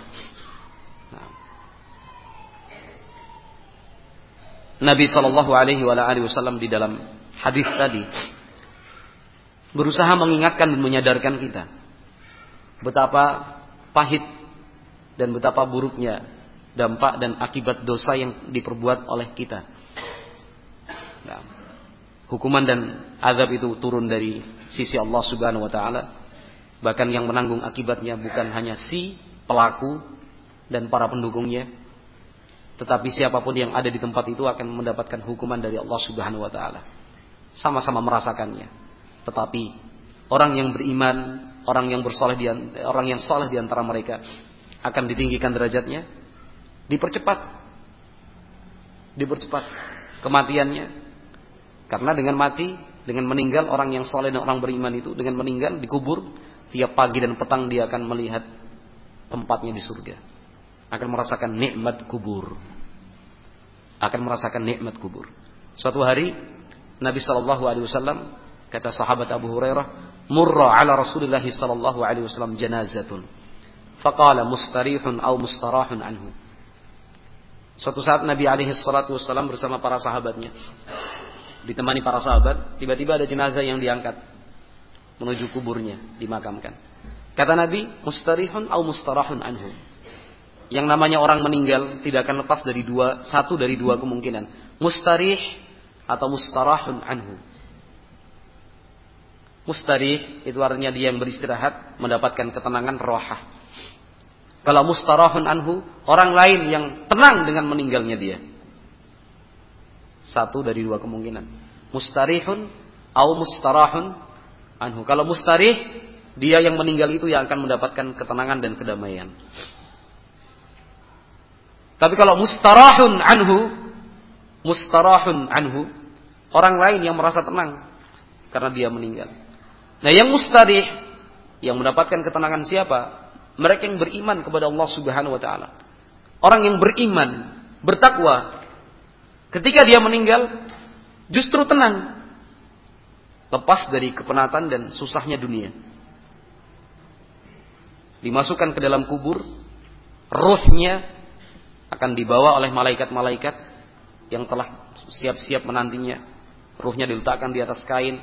Nabi sallallahu alaihi wasallam di dalam hadis tadi berusaha mengingatkan dan menyadarkan kita betapa pahit dan betapa buruknya dampak dan akibat dosa yang diperbuat oleh kita. Nah, hukuman dan azab itu turun dari sisi Allah Subhanahu wa taala. Bahkan yang menanggung akibatnya bukan hanya si pelaku dan para pendukungnya, tetapi siapapun yang ada di tempat itu akan mendapatkan hukuman dari Allah Subhanahu wa taala. Sama-sama merasakannya. Tetapi orang yang beriman, orang yang saleh di antara mereka akan ditinggikan derajatnya, dipercepat kematiannya. Karena dengan mati, dengan meninggal orang yang saleh dan orang beriman itu dengan meninggal dikubur, tiap pagi dan petang dia akan melihat tempatnya di surga. Akan merasakan nikmat kubur. Suatu hari Nabi sallallahu alaihi wasallam, kata sahabat Abu Hurairah, "Murra ala Rasulillah sallallahu alaihi wasallam janazatun." Faqala mustarihun aw mustarahun anhu. Suatu saat Nabi alaihi salatu wasallam bersama para sahabatnya, ditemani para sahabat, tiba-tiba ada jenazah yang diangkat menuju kuburnya, dimakamkan. Kata Nabi, mustarihun aw mustarahun anhu. Yang namanya orang meninggal tidak akan lepas dari satu dari dua kemungkinan. Mustarih atau mustarahun anhu. Mustarih itu artinya dia yang beristirahat, mendapatkan ketenangan rohah. Kalau mustarahun anhu, orang lain yang tenang dengan meninggalnya dia. Satu dari dua kemungkinan. Mustarihun atau mustarahun anhu. Kalau mustarih, dia yang meninggal itu yang akan mendapatkan ketenangan dan kedamaian. Tapi kalau mustarahun anhu, orang lain yang merasa tenang karena dia meninggal. Nah, yang mustarih, yang mendapatkan ketenangan siapa? Mereka yang beriman kepada Allah Subhanahu wa taala. Orang yang beriman, bertakwa, ketika dia meninggal justru tenang. Lepas dari kepenatan dan susahnya dunia. Dimasukkan ke dalam kubur, ruhnya akan dibawa oleh malaikat-malaikat yang telah siap-siap menantinya. Ruhnya diletakkan di atas kain,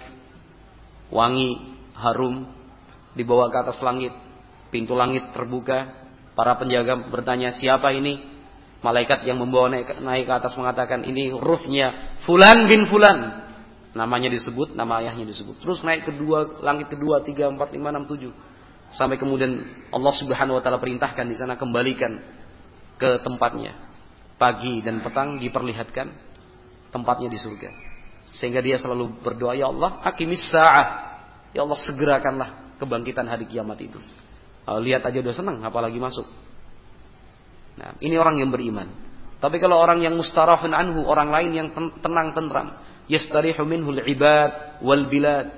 wangi, harum, dibawa ke atas langit. Pintu langit terbuka, para penjaga bertanya, siapa ini? Malaikat yang membawa naik ke atas mengatakan, ini ruhnya Fulan bin Fulan. Namanya disebut, nama ayahnya disebut. Terus naik langit kedua, 3, 4, 5, 6, 7. Sampai kemudian Allah Subhanahu wa taala perintahkan di sana, kembalikan ke tempatnya. Pagi dan petang diperlihatkan tempatnya di surga. Sehingga dia selalu berdoa, ya Allah, aqimis sa'ah. Ya Allah, segerakanlah kebangkitan hari kiamat itu. Lihat aja udah senang, apalagi masuk. Nah, ini orang yang beriman. Tapi kalau orang yang mustarahun anhu, orang lain yang tenang tentram, yastarihu minhul ibad wal bilad,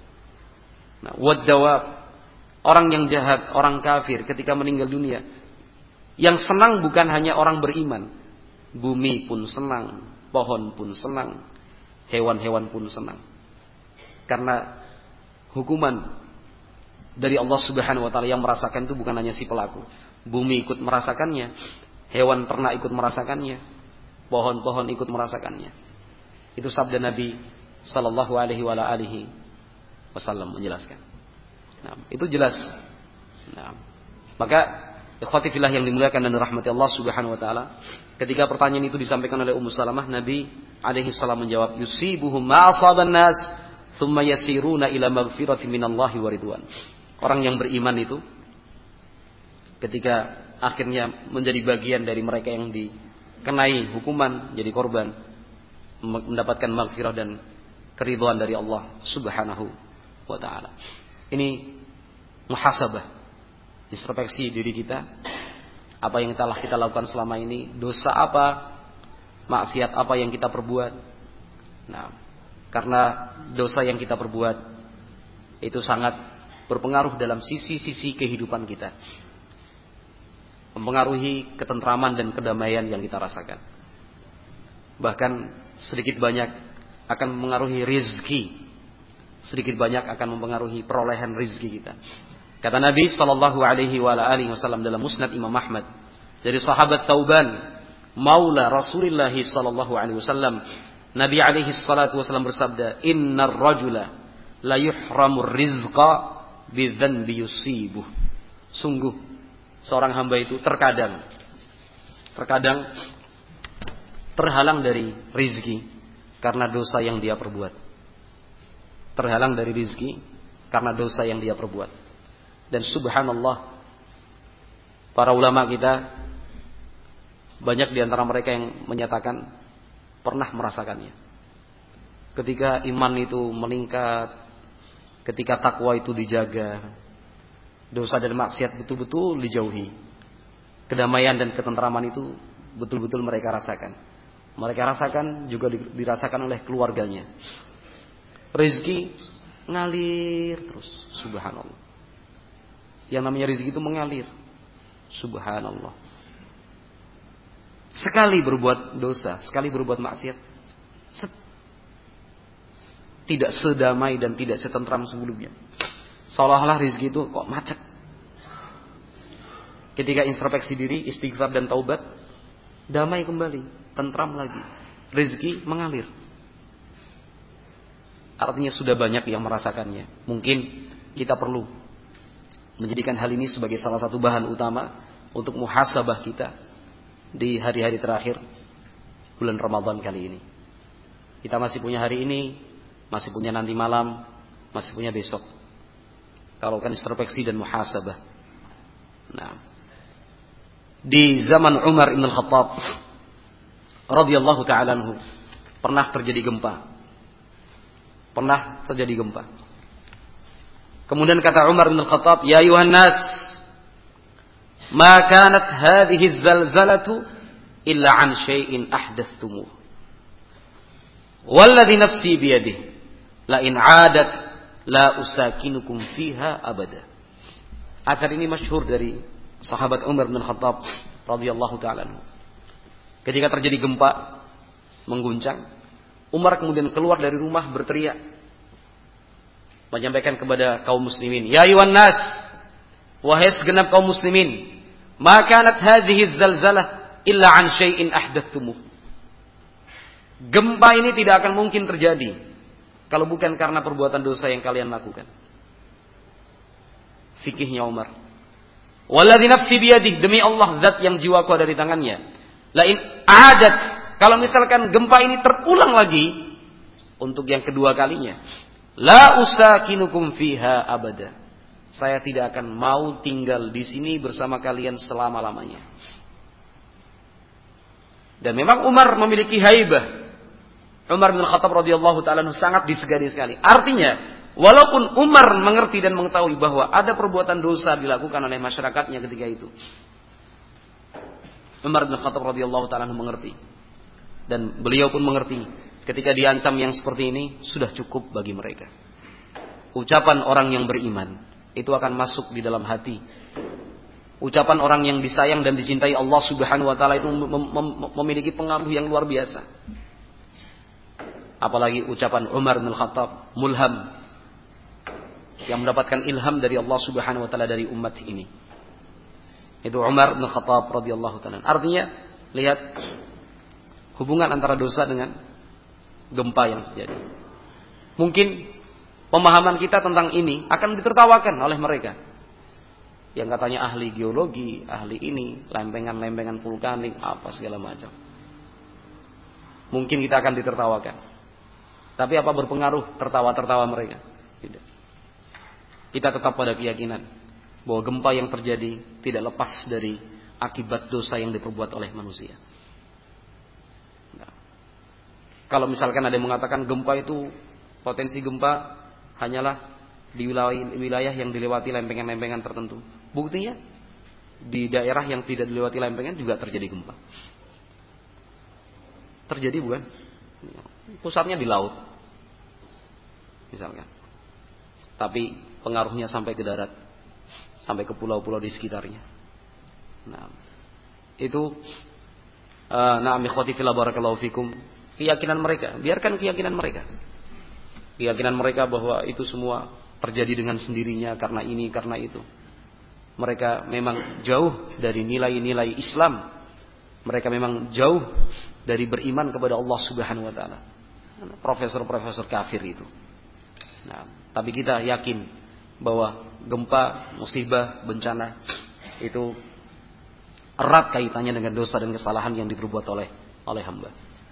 wad dawab. Orang yang jahat, orang kafir ketika meninggal dunia, yang senang bukan hanya orang beriman. Bumi pun senang, pohon pun senang, hewan-hewan pun senang. Karena hukuman dari Allah Subhanahu wa taala yang merasakan itu bukan hanya si pelaku. Bumi ikut merasakannya, hewan ternak ikut merasakannya, pohon-pohon ikut merasakannya. Itu sabda Nabi sallallahu alaihi wasallam menjelaskan. Nah, itu jelas. Nah, maka ikhwati fillah yang dimuliakan dan dirahmati Allah Subhanahu wa taala, ketika pertanyaan itu disampaikan oleh Ummu Salamah, Nabi alaihi salam menjawab, yusibuhum ma asaban nas thumma yasiruna ila maghfiratin minallahi wa ridwan. Orang yang beriman itu ketika akhirnya menjadi bagian dari mereka yang dikenai hukuman, jadi korban, mendapatkan maghfirah dan keridhaan dari Allah Subhanahu wa taala. Ini muhasabah, introspeksi diri kita. Apa yang telah kita lakukan selama ini, dosa apa, maksiat apa yang kita perbuat. Nah, karena dosa yang kita perbuat itu sangat berpengaruh dalam sisi-sisi kehidupan kita, mempengaruhi ketentraman dan kedamaian yang kita rasakan. Bahkan sedikit banyak akan mempengaruhi rizki, sedikit banyak akan mempengaruhi perolehan rizki kita. Kata Nabi sallallahu alaihi wasallam dalam Musnad Imam Ahmad dari sahabat Tauban maula Rasulullah sallallahu alaihi wasallam, Nabi alaihi salatu wasallam bersabda, innar rajula la yuhramur rizqa bidzanbi yusibuh. Sungguh seorang hamba itu terkadang terhalang dari rizki karena dosa yang dia perbuat. Terhalang dari rizki karena dosa yang dia perbuat. Dan subhanallah, para ulama kita banyak di antara mereka yang menyatakan pernah merasakannya. Ketika iman itu meningkat, ketika takwa itu dijaga, dosa dan maksiat betul-betul dijauhi, kedamaian dan ketentraman itu betul-betul mereka rasakan. Mereka rasakan juga dirasakan oleh keluarganya. Rezeki ngalir terus, subhanallah. Yang namanya rezeki itu mengalir, subhanallah. Sekali berbuat dosa, sekali berbuat maksiat, tidak sedamai dan tidak setentram sebelumnya. Seolah-olah rezeki itu kok macet. Ketika introspeksi diri, istighfar dan taubat, damai kembali, tentram lagi, rezeki mengalir. Artinya sudah banyak yang merasakannya. Mungkin kita perlu menjadikan hal ini sebagai salah satu bahan utama untuk muhasabah kita di hari-hari terakhir bulan Ramadan kali ini. Kita masih punya hari ini, masih punya nanti malam, masih punya besok. Kalau kan introspeksi dan muhasabah. Nah, di zaman Umar Ibn Khattab radhiyallahu ta'ala anhu pernah terjadi gempa. Kemudian kata Umar Ibn Khattab, "Ya ayuhan nas, ma kanat hadhihi zalzalatu illa an syai'in ahdatsumuh. Walladhi nafsi biyadihi, la in 'adat la usakinukum fiha abada." Athar ini masyhur dari sahabat Umar bin Khattab radhiyallahu ta'ala anhu. Ketika terjadi gempa mengguncang, Umar kemudian keluar dari rumah berteriak, menyampaikan kepada kaum muslimin, "Ya ayuhan nas, wahai segenap kaum muslimin, ma kanat hadhihi zalzalah illa an syai'in ahdatsumuh." Gempa ini tidak akan mungkin terjadi kalau bukan karena perbuatan dosa yang kalian lakukan. Fikihnya Umar. Walladzi nafsi biyadihi, demi Allah zat yang jiwaku ada di tangannya. La in adat, kalau misalkan gempa ini terulang lagi untuk yang kedua kalinya, la usakinukum fiha abada. Saya tidak akan mau tinggal di sini bersama kalian selama-lamanya. Dan memang Umar memiliki haibah. Umar bin Khattab radhiyallahu ta'ala sangat disegani sekali. Artinya, walaupun Umar mengerti dan mengetahui bahwa ada perbuatan dosa dilakukan oleh masyarakatnya ketika itu, Umar bin Khattab radhiyallahu ta'ala mengerti. Dan beliau pun mengerti ketika diancam yang seperti ini sudah cukup bagi mereka. Ucapan orang yang beriman itu akan masuk di dalam hati. Ucapan orang yang disayang dan dicintai Allah Subhanahu wa taala itu memiliki pengaruh yang luar biasa. Apalagi ucapan Umar bin Khattab, mulham, yang mendapatkan ilham dari Allah Subhanahu wa taala dari umat ini. Itu Umar bin Khattab radhiyallahu taala. Artinya, lihat hubungan antara dosa dengan gempa yang terjadi. Mungkin pemahaman kita tentang ini akan ditertawakan oleh mereka yang katanya ahli geologi, ahli ini, lempengan-lempengan vulkanik, apa segala macam. Mungkin kita akan ditertawakan. Tapi apa berpengaruh tertawa-tertawa mereka? Tidak. Kita tetap pada keyakinan bahwa gempa yang terjadi tidak lepas dari akibat dosa yang diperbuat oleh manusia. Nah, kalau misalkan ada yang mengatakan gempa itu, potensi gempa hanyalah di wilayah yang dilewati lempengan-lempengan tertentu. Buktinya di daerah yang tidak dilewati lempengan juga terjadi gempa. Terjadi bukan? Pusatnya di laut, misalkan. Tapi pengaruhnya sampai ke darat, sampai ke pulau-pulau di sekitarnya. Nah, itu na'am ikhwati fillah barakallahu fikum, keyakinan mereka, biarkan keyakinan mereka. Keyakinan mereka bahwa itu semua terjadi dengan sendirinya karena ini, karena itu. Mereka memang jauh dari nilai-nilai Islam. Mereka memang jauh dari beriman kepada Allah Subhanahu wa taala. Profesor-profesor kafir itu. Nah, tapi kita yakin bahwa gempa, musibah, bencana itu erat kaitannya dengan dosa dan kesalahan yang diperbuat oleh hamba.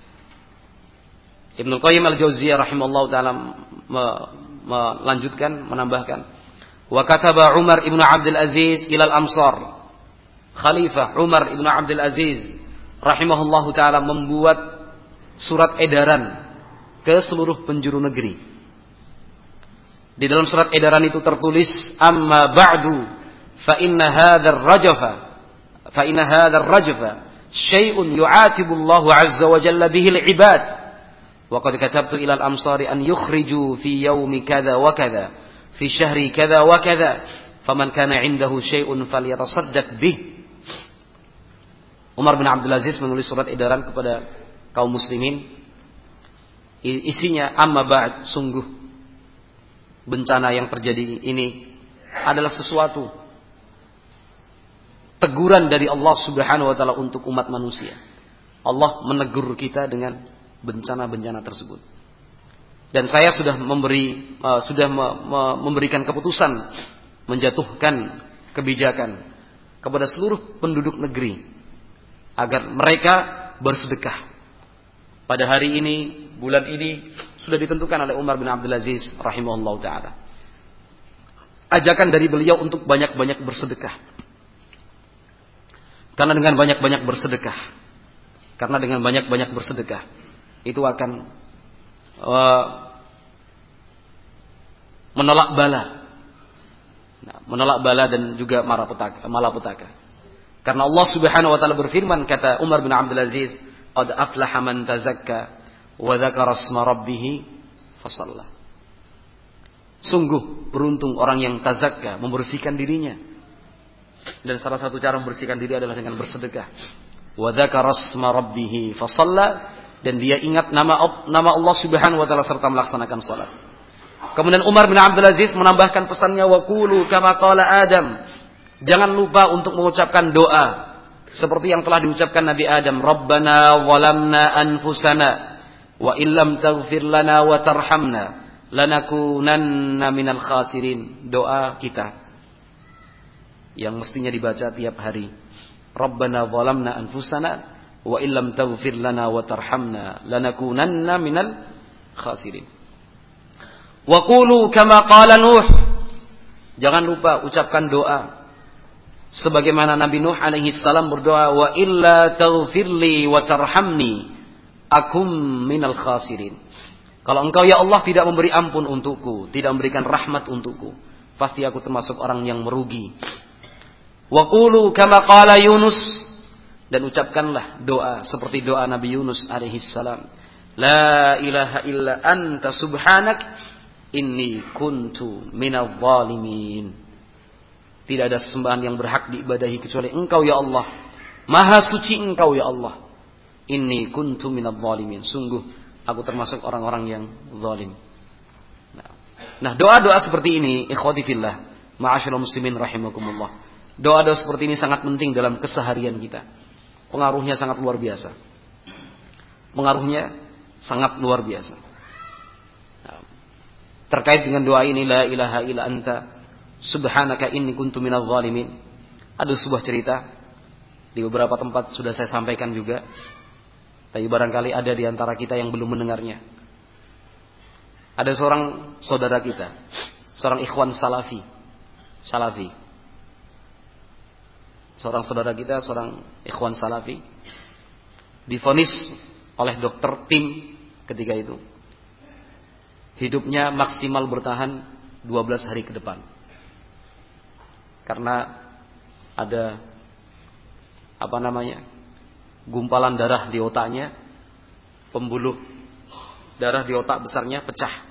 Ibnu Qayyim al-Jauziyah rahimallahu taala melanjutkan, menambahkan, wa kataba Umar ibnu Abdul Aziz ilal Amsar. Khalifah Umar ibnu Abdul Aziz rahimahullahu taala membuat surat edaran ke seluruh penjuru negeri. Di dalam surat edaran itu tertulis, amma ba'du fa inna hadzal rajfa syai'un yu'atibu Allahu 'azza wa jalla bihi al-'ibad. Wa qad katabtu ila al-amsari an yukhriju fi yaumi kadza wa kadza fi syahri kadza wa kadza faman kana 'indahu syai'un falyatasaddaq bih. Umar bin Abdul Aziz menulis surat edaran kepada kaum muslimin. Isinya, amma ba'd, sungguh bencana yang terjadi ini adalah sesuatu teguran dari Allah Subhanahu wa taala untuk umat manusia. Allah menegur kita dengan bencana-bencana tersebut. Dan saya sudah memberikan keputusan menjatuhkan kebijakan kepada seluruh penduduk negeri agar mereka bersedekah pada hari ini, bulan ini, sudah ditentukan oleh Umar bin Abdul Aziz rahimahullah ta'ala. Ajakan dari beliau untuk banyak-banyak bersedekah. Karena dengan banyak-banyak bersedekah itu akan menolak bala. Menolak bala dan juga malapetaka. Karena Allah Subhanahu wa taala berfirman, kata Umar bin Abdul Aziz, "Qad aflaha man tazakka wa dzakara isma rabbih fasalla." Sungguh beruntung orang yang tazakka, membersihkan dirinya. Dan salah satu cara membersihkan diri adalah dengan bersedekah. Wa dzakara isma rabbih fasalla, dan dia ingat nama Allah Subhanahu wa taala serta melaksanakan salat. Kemudian Umar bin Abdul Aziz menambahkan pesannya, wa qulu kama qala Adam. Jangan lupa untuk mengucapkan doa seperti yang telah diucapkan Nabi Adam, Rabbana zalamna anfusana wa illam taghfir lana wa tarhamna lanakunanna minal khasirin. Doa kita yang mestinya dibaca tiap hari. Rabbana zalamna anfusana wa illam taghfir lana wa tarhamna lanakunanna minal khasirin. Wa qulu kama qala Nuh. Jangan lupa ucapkan doa sebagaimana Nabi Nuh alaihi salam berdoa, wa illa taghfirli wa tarhamni akum minal khasirin. Kalau engkau ya Allah tidak memberi ampun untukku, tidak memberikan rahmat untukku, pasti aku termasuk orang yang merugi. Wa qulu kama qala Yunus, dan ucapkanlah doa seperti doa Nabi Yunus alaihi salam, la ilaha illa anta subhanak inni kuntu minadh dhalimin. Tidak ada sembahan yang berhak diibadahi kecuali Engkau ya Allah. Maha suci Engkau ya Allah. Inni kuntu minadh dhalimin. Sungguh aku termasuk orang-orang yang zalim. Nah, doa-doa seperti ini, ikhwati fillah, ma'asyiral muslimin rahimakumullah. Doa-doa seperti ini sangat penting dalam keseharian kita. Pengaruhnya sangat luar biasa. Terkait dengan doa ini, la ilaha illa anta subhanaka inni kuntu minadh dhalimin. Ada sebuah cerita di beberapa tempat sudah saya sampaikan juga, tapi barangkali ada di antara kita yang belum mendengarnya. Ada seorang saudara kita, seorang ikhwan salafi. Seorang saudara kita, seorang ikhwan salafi, divonis oleh dokter tim ketika itu hidupnya maksimal bertahan 12 hari ke depan. Karena ada gumpalan darah di otaknya, pembuluh darah di otak besarnya pecah.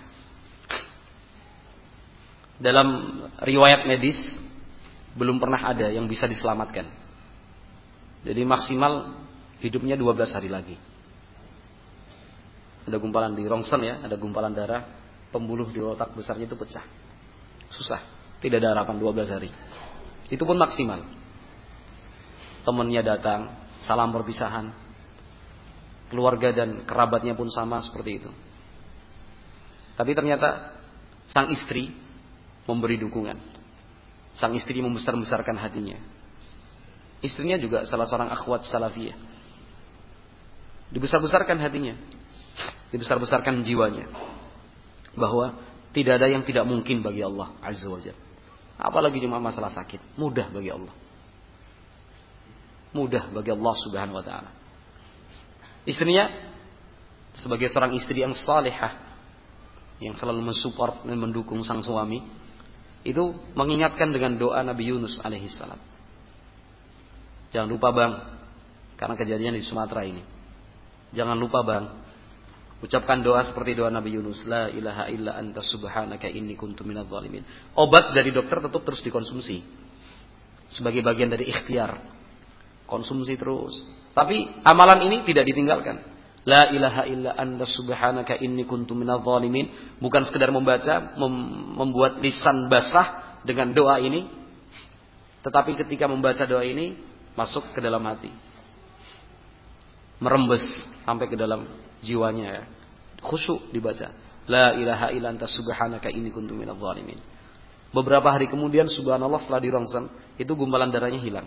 Dalam riwayat medis belum pernah ada yang bisa diselamatkan. Jadi maksimal hidupnya 12 hari lagi. Ada gumpalan di rongsen ya, ada gumpalan darah, pembuluh di otak besarnya itu pecah. Susah, tidak ada harapan 12 hari. Itu pun maksimal. Temannya datang, salam perpisahan. Keluarga dan kerabatnya pun sama seperti itu. Tapi ternyata sang istri memberi dukungan. Sang istri membesar-besarkan hatinya. Istrinya juga salah seorang akhwat salafiyah. Dibesar-besarkan hatinya. Dibesar-besarkan jiwanya. Bahwa tidak ada yang tidak mungkin bagi Allah Azza wa Jalla. Apalagi cuma masalah sakit, mudah bagi Allah. Mudah bagi Allah Subhanahu wa taala. Istrinya sebagai seorang istri yang salihah, yang selalu mensupport dan mendukung sang suami, itu mengingatkan dengan doa Nabi Yunus alaihi salam. Jangan lupa bang, karena kejadian di Sumatera ini. Jangan lupa bang, ucapkan doa seperti doa Nabi Yunus, la ilaha illa anta subhanaka inni kuntu minadh dhalimin. Obat dari dokter tetap terus dikonsumsi sebagai bagian dari ikhtiar, konsumsi terus. Tapi amalan ini tidak ditinggalkan. La ilaha illa anta subhanaka inni kuntu minadh dhalimin bukan sekedar membaca, membuat lisan basah dengan doa ini, tetapi ketika membaca doa ini masuk ke dalam hati, merembes sampai ke dalam jiwanya ya. Khusyuk dibaca. La ilaha illa anta subhanaka inni kuntu minadh dhalimin. Beberapa hari kemudian subhanallah setelah dirongsen, itu gumpalan darahnya hilang.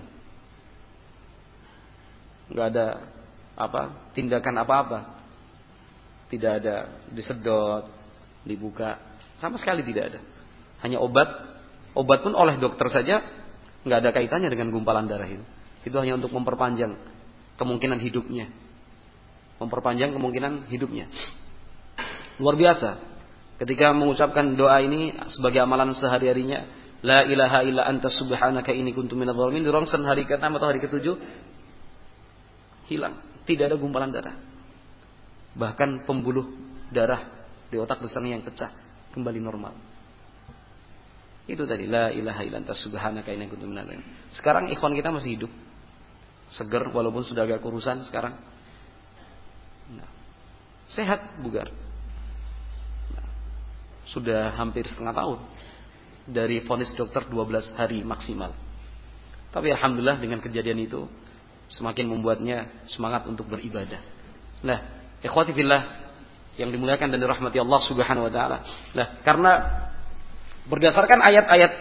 Enggak ada tindakan apa-apa. Tidak ada disedot, dibuka, sama sekali tidak ada. Hanya obat. Obat pun oleh dokter saja nggak ada kaitannya dengan gumpalan darah itu. Itu hanya untuk memperpanjang kemungkinan hidupnya. Memperpanjang kemungkinan hidupnya. Luar biasa. Ketika mengucapkan doa ini sebagai amalan sehari-harinya, la ilaha illa anta subhanaka inni kuntu minadh dhalimin, di rongsen hari ke-6 atau hari ke-7 hilang, tidak ada gumpalan darah. Bahkan pembuluh darah di otak besarnya yang pecah kembali normal. Itu tadi, la ilaha illa anta subhanaka inni kuntu minadh dhalimin. Sekarang ikhwan kita masih hidup, seger walaupun sudah agak kurusan sekarang. Nah, sehat, bugar. Nah, sudah hampir setengah tahun dari vonis dokter 12 hari maksimal. Tapi alhamdulillah dengan kejadian itu semakin membuatnya semangat untuk beribadah. Nah, ikhwati fillah yang dimuliakan dan dirahmati Allah Subhanahu wa taala. Nah, karena berdasarkan ayat-ayat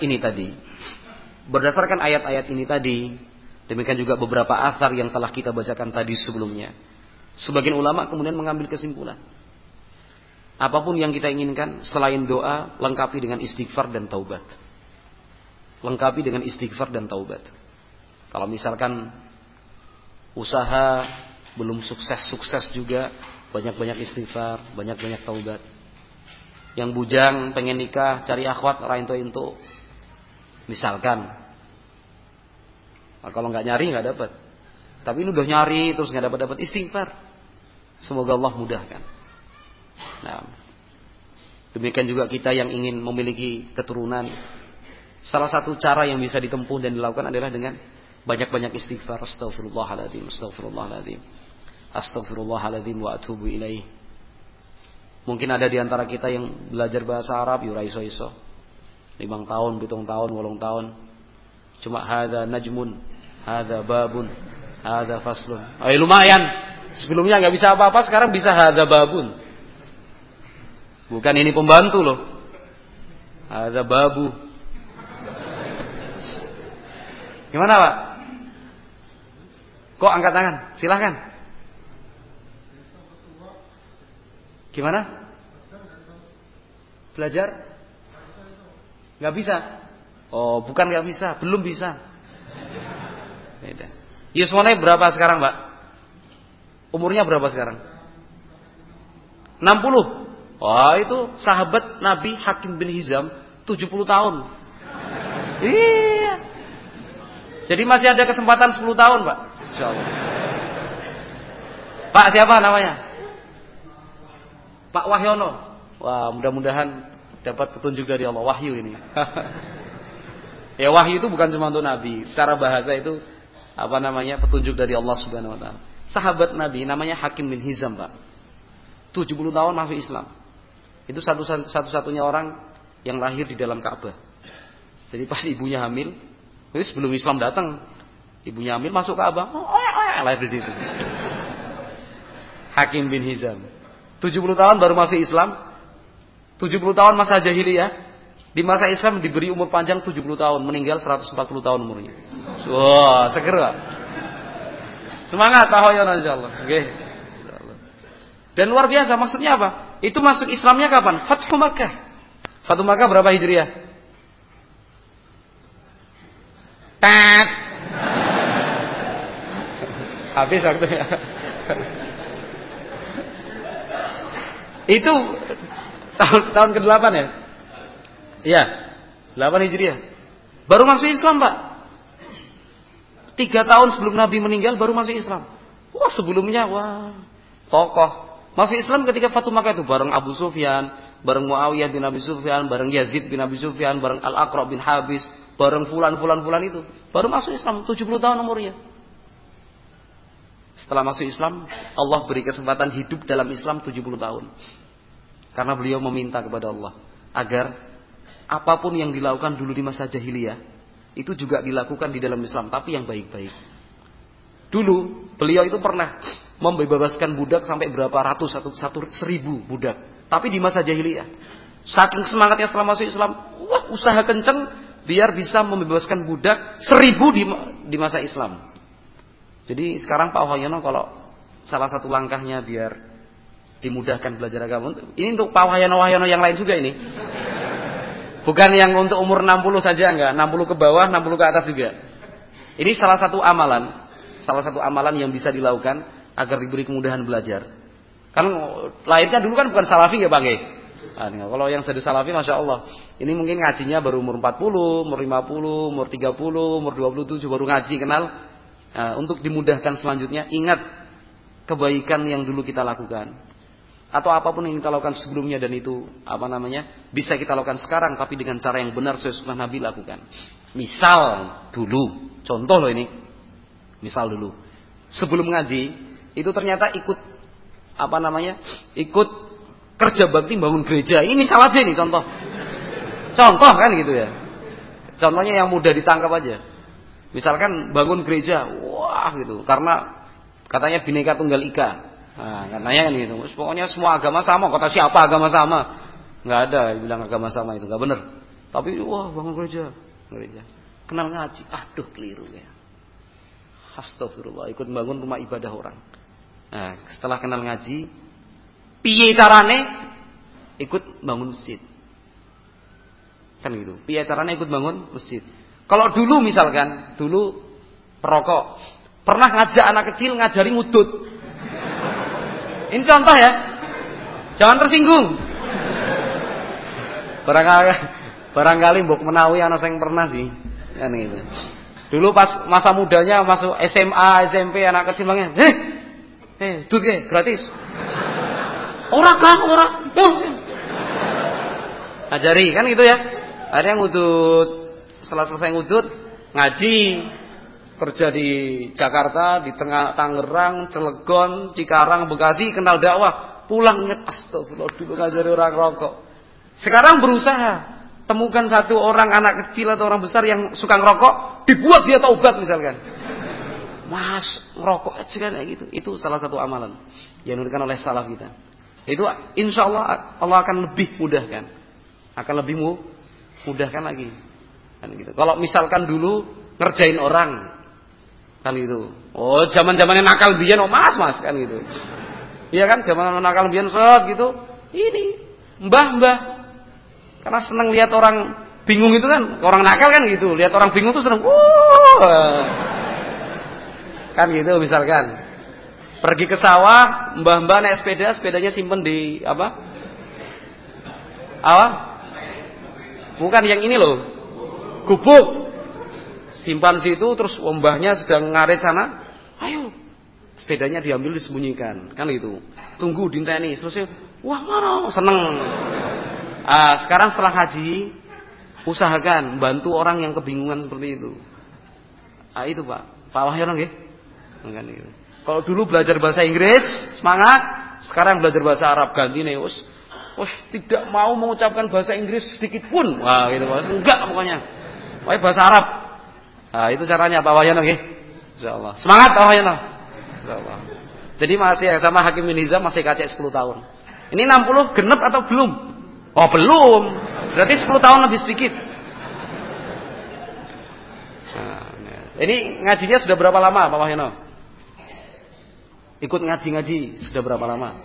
ini tadi, demikian juga beberapa asar yang telah kita bacakan tadi sebelumnya, sebagian ulama kemudian mengambil kesimpulan, apapun yang kita inginkan selain doa, lengkapi dengan istighfar dan taubat. Lengkapi dengan istighfar dan taubat. Kalau misalkan usaha belum sukses juga, banyak-banyak istighfar, banyak-banyak taubat. Yang bujang pengen nikah, cari akhwat rainto-into. Misalkan. Nah, kalau nggak nyari nggak dapat. Tapi ini udah nyari terus nggak dapat istighfar. Semoga Allah mudahkan. Nah, demikian juga kita yang ingin memiliki keturunan. Salah satu cara yang bisa ditempuh dan dilakukan adalah dengan banyak-banyak istighfar. Astaghfirullahaladzim, astaghfirullahaladzim, astaghfirullahaladzim wa atubu ilaih. Mungkin ada di antara kita yang belajar bahasa Arab yura iso-iso 5 tahun, 7 tahun, 8 tahun. Cuma hadza najmun, hadza babun, hadza faslun. Lumayan. Sebelumnya nggak bisa apa-apa, sekarang bisa hadza babun. Bukan ini pembantu loh. Hadza babu. Gimana, Pak? Kok angkat tangan? Silahkan. Gimana? Belajar? Gak bisa? Oh, bukan gak bisa, belum bisa. Beda. Yusmone berapa sekarang, Pak? Umurnya berapa sekarang? 60. Wah, itu sahabat Nabi Hakim bin Hizam 70 tahun. Iya. Jadi masih ada kesempatan 10 tahun, Pak. Insyaallah. Pak siapa namanya? Pak Wahyono. Wah, mudah-mudahan dapat petunjuk dari Allah. Wahyu ini. Ya, wahyu itu bukan cuma untuk Nabi. Secara bahasa itu petunjuk dari Allah Subhanahu wa taala. Sahabat Nabi namanya Hakim bin Hizam, Pak. 70 tahun masuk Islam. Itu satu-satunya orang yang lahir di dalam Ka'bah. Jadi pas ibunya hamil, jadi sebelum Islam datang, ibunya hamil masuk Ka'bah, lahir di situ. Hakim bin Hizam. 70 tahun baru masuk Islam. 70 tahun masa jahiliyah. Di masa Islam diberi umur panjang 70 tahun, meninggal 140 tahun umurnya. Wah, seger Pak. Semangat Pak Hoyon insyaallah. Oke. Dan luar biasa, maksudnya apa? Itu masuk Islamnya kapan? Fathu Makkah. Fathu Makkah berapa Hijriah? Tat. Habis waktunya. Itu tahun ke-8 ya? Iya, 8 Hijriah. Baru masuk Islam, Pak. 3 tahun sebelum Nabi meninggal baru masuk Islam. Wah, sebelumnya tokoh. Masuk Islam ketika Fathu Makkah itu bareng Abu Sufyan, bareng Muawiyah bin Abi Sufyan, bareng Yazid bin Abi Sufyan, bareng Al-Aqra bin Habis, bareng fulan itu. Baru masuk Islam 70 tahun umurnya. Setelah masuk Islam, Allah beri kesempatan hidup dalam Islam 70 tahun. Karena beliau meminta kepada Allah agar apapun yang dilakukan dulu di masa jahiliyah itu juga dilakukan di dalam Islam, tapi yang baik-baik. Dulu beliau itu pernah membebaskan budak sampai berapa ratus, 1000 budak. Tapi di masa jahiliyah, saking semangatnya setelah masuk Islam, usaha kenceng biar bisa membebaskan budak 1000 di masa Islam. Jadi sekarang Pak Hoyono kalau salah satu langkahnya biar dimudahkan belajar agama. Ini untuk Pak Wahyono yang lain juga ini. Bukan yang untuk umur 60 saja, enggak. 60 ke bawah, 60 ke atas juga. Ini salah satu amalan yang bisa dilakukan agar diberi kemudahan belajar. Kan lahirnya dulu kan bukan salafi ya Bang. Nah, kalau yang sudah salafi Masya Allah. Ini mungkin ngajinya baru umur 40, umur 50, umur 30, umur 27 baru ngaji kenal. Nah, untuk dimudahkan selanjutnya ingat kebaikan yang dulu kita lakukan. Atau apapun yang kita lakukan sebelumnya dan itu bisa kita lakukan sekarang tapi dengan cara yang benar sesuai sunnah Nabi lakukan. Misal dulu, contoh loh ini. Misal dulu, sebelum ngaji itu ternyata ikut kerja bakti bangun gereja. Ini misal aja nih contoh. Contoh kan gitu ya. Contohnya yang mudah ditangkap aja. Misalkan bangun gereja, wah gitu, karena katanya Bhinneka Tunggal Ika. Nah, katanya kan gitu. Pokoknya semua agama sama. Kata siapa agama sama? Nggak ada yang bilang agama sama itu, nggak benar. Tapi wah bangun gereja. Kenal ngaji, aduh keliru ya. Astagfirullah, ikut bangun rumah ibadah orang. Nah, setelah kenal ngaji, piye carane ikut bangun masjid. Kan gitu. Piye carane ikut bangun masjid. Kalau dulu misalkan, perokok, pernah ngajak anak kecil ngajari ngudut. Ini contoh ya. Jangan tersinggung. Barangkali mbok menawi ana sing pernah sih. Kan gitu. Dulu pas masa mudanya masuk SMA, SMP anak kecil banget. Dut ke gratis. Ora. Ajari kan gitu ya. Ada yang ngudut. Setelah selesai ngudut, ngaji. Kerja di Jakarta, di tengah Tangerang, Cilegon, Cikarang, Bekasi, kenal dakwah. Pulang ingat astagfirullah dulu ngajari orang rokok. Sekarang berusaha temukan satu orang anak kecil atau orang besar yang suka ngerokok, dibuat dia taubat misalkan. Mas, ngerokok aja kan kayak gitu. Itu salah satu amalan yang diberikan oleh salaf kita. Itu insya Allah akan lebih mudahkan. Akan lebih mudahkan lagi. Kan gitu. Kalau misalkan dulu ngerjain orang kan gitu. Oh, zaman-zamannya nakal biyen mas kan gitu. Iya kan, zaman nakal biyen gitu. Ini mbah. Karena seneng lihat orang bingung itu kan, orang nakal kan gitu. Lihat orang bingung tuh seneng. Kan gitu misalkan. Pergi ke sawah, mbah-mbah naik sepedanya simpen di apa? Bukan yang ini loh. Gubuk. Simpan situ terus mbahnya sedang ngarit sana. Ayo. Sepedanya diambil disembunyikan, kan gitu. Tunggu dinteni, selesai. Wah, mana seneng. Sekarang setelah haji, usahakan bantu orang yang kebingungan seperti itu. Itu Pak Wahyono nggih. Kan gitu. Kalau dulu belajar bahasa Inggris, semangat. Sekarang belajar bahasa Arab ganti nih, tidak mau mengucapkan bahasa Inggris sedikit pun. Wah, gitu Mas. Enggak pokoknya. Pokoknya bahasa Arab. Nah, itu caranya Pak Wahyono nggih. Insyaallah. Semangat Pak Wahyono. Insyaallah. Jadi masih sama Hakim bin Hizam masih kacek 10 tahun. Ini 60 genep atau belum? Oh, belum. Berarti 10 tahun lebih sedikit. Nah, ini ngajinya sudah berapa lama Pak Wahyono? Ikut ngaji sudah berapa lama?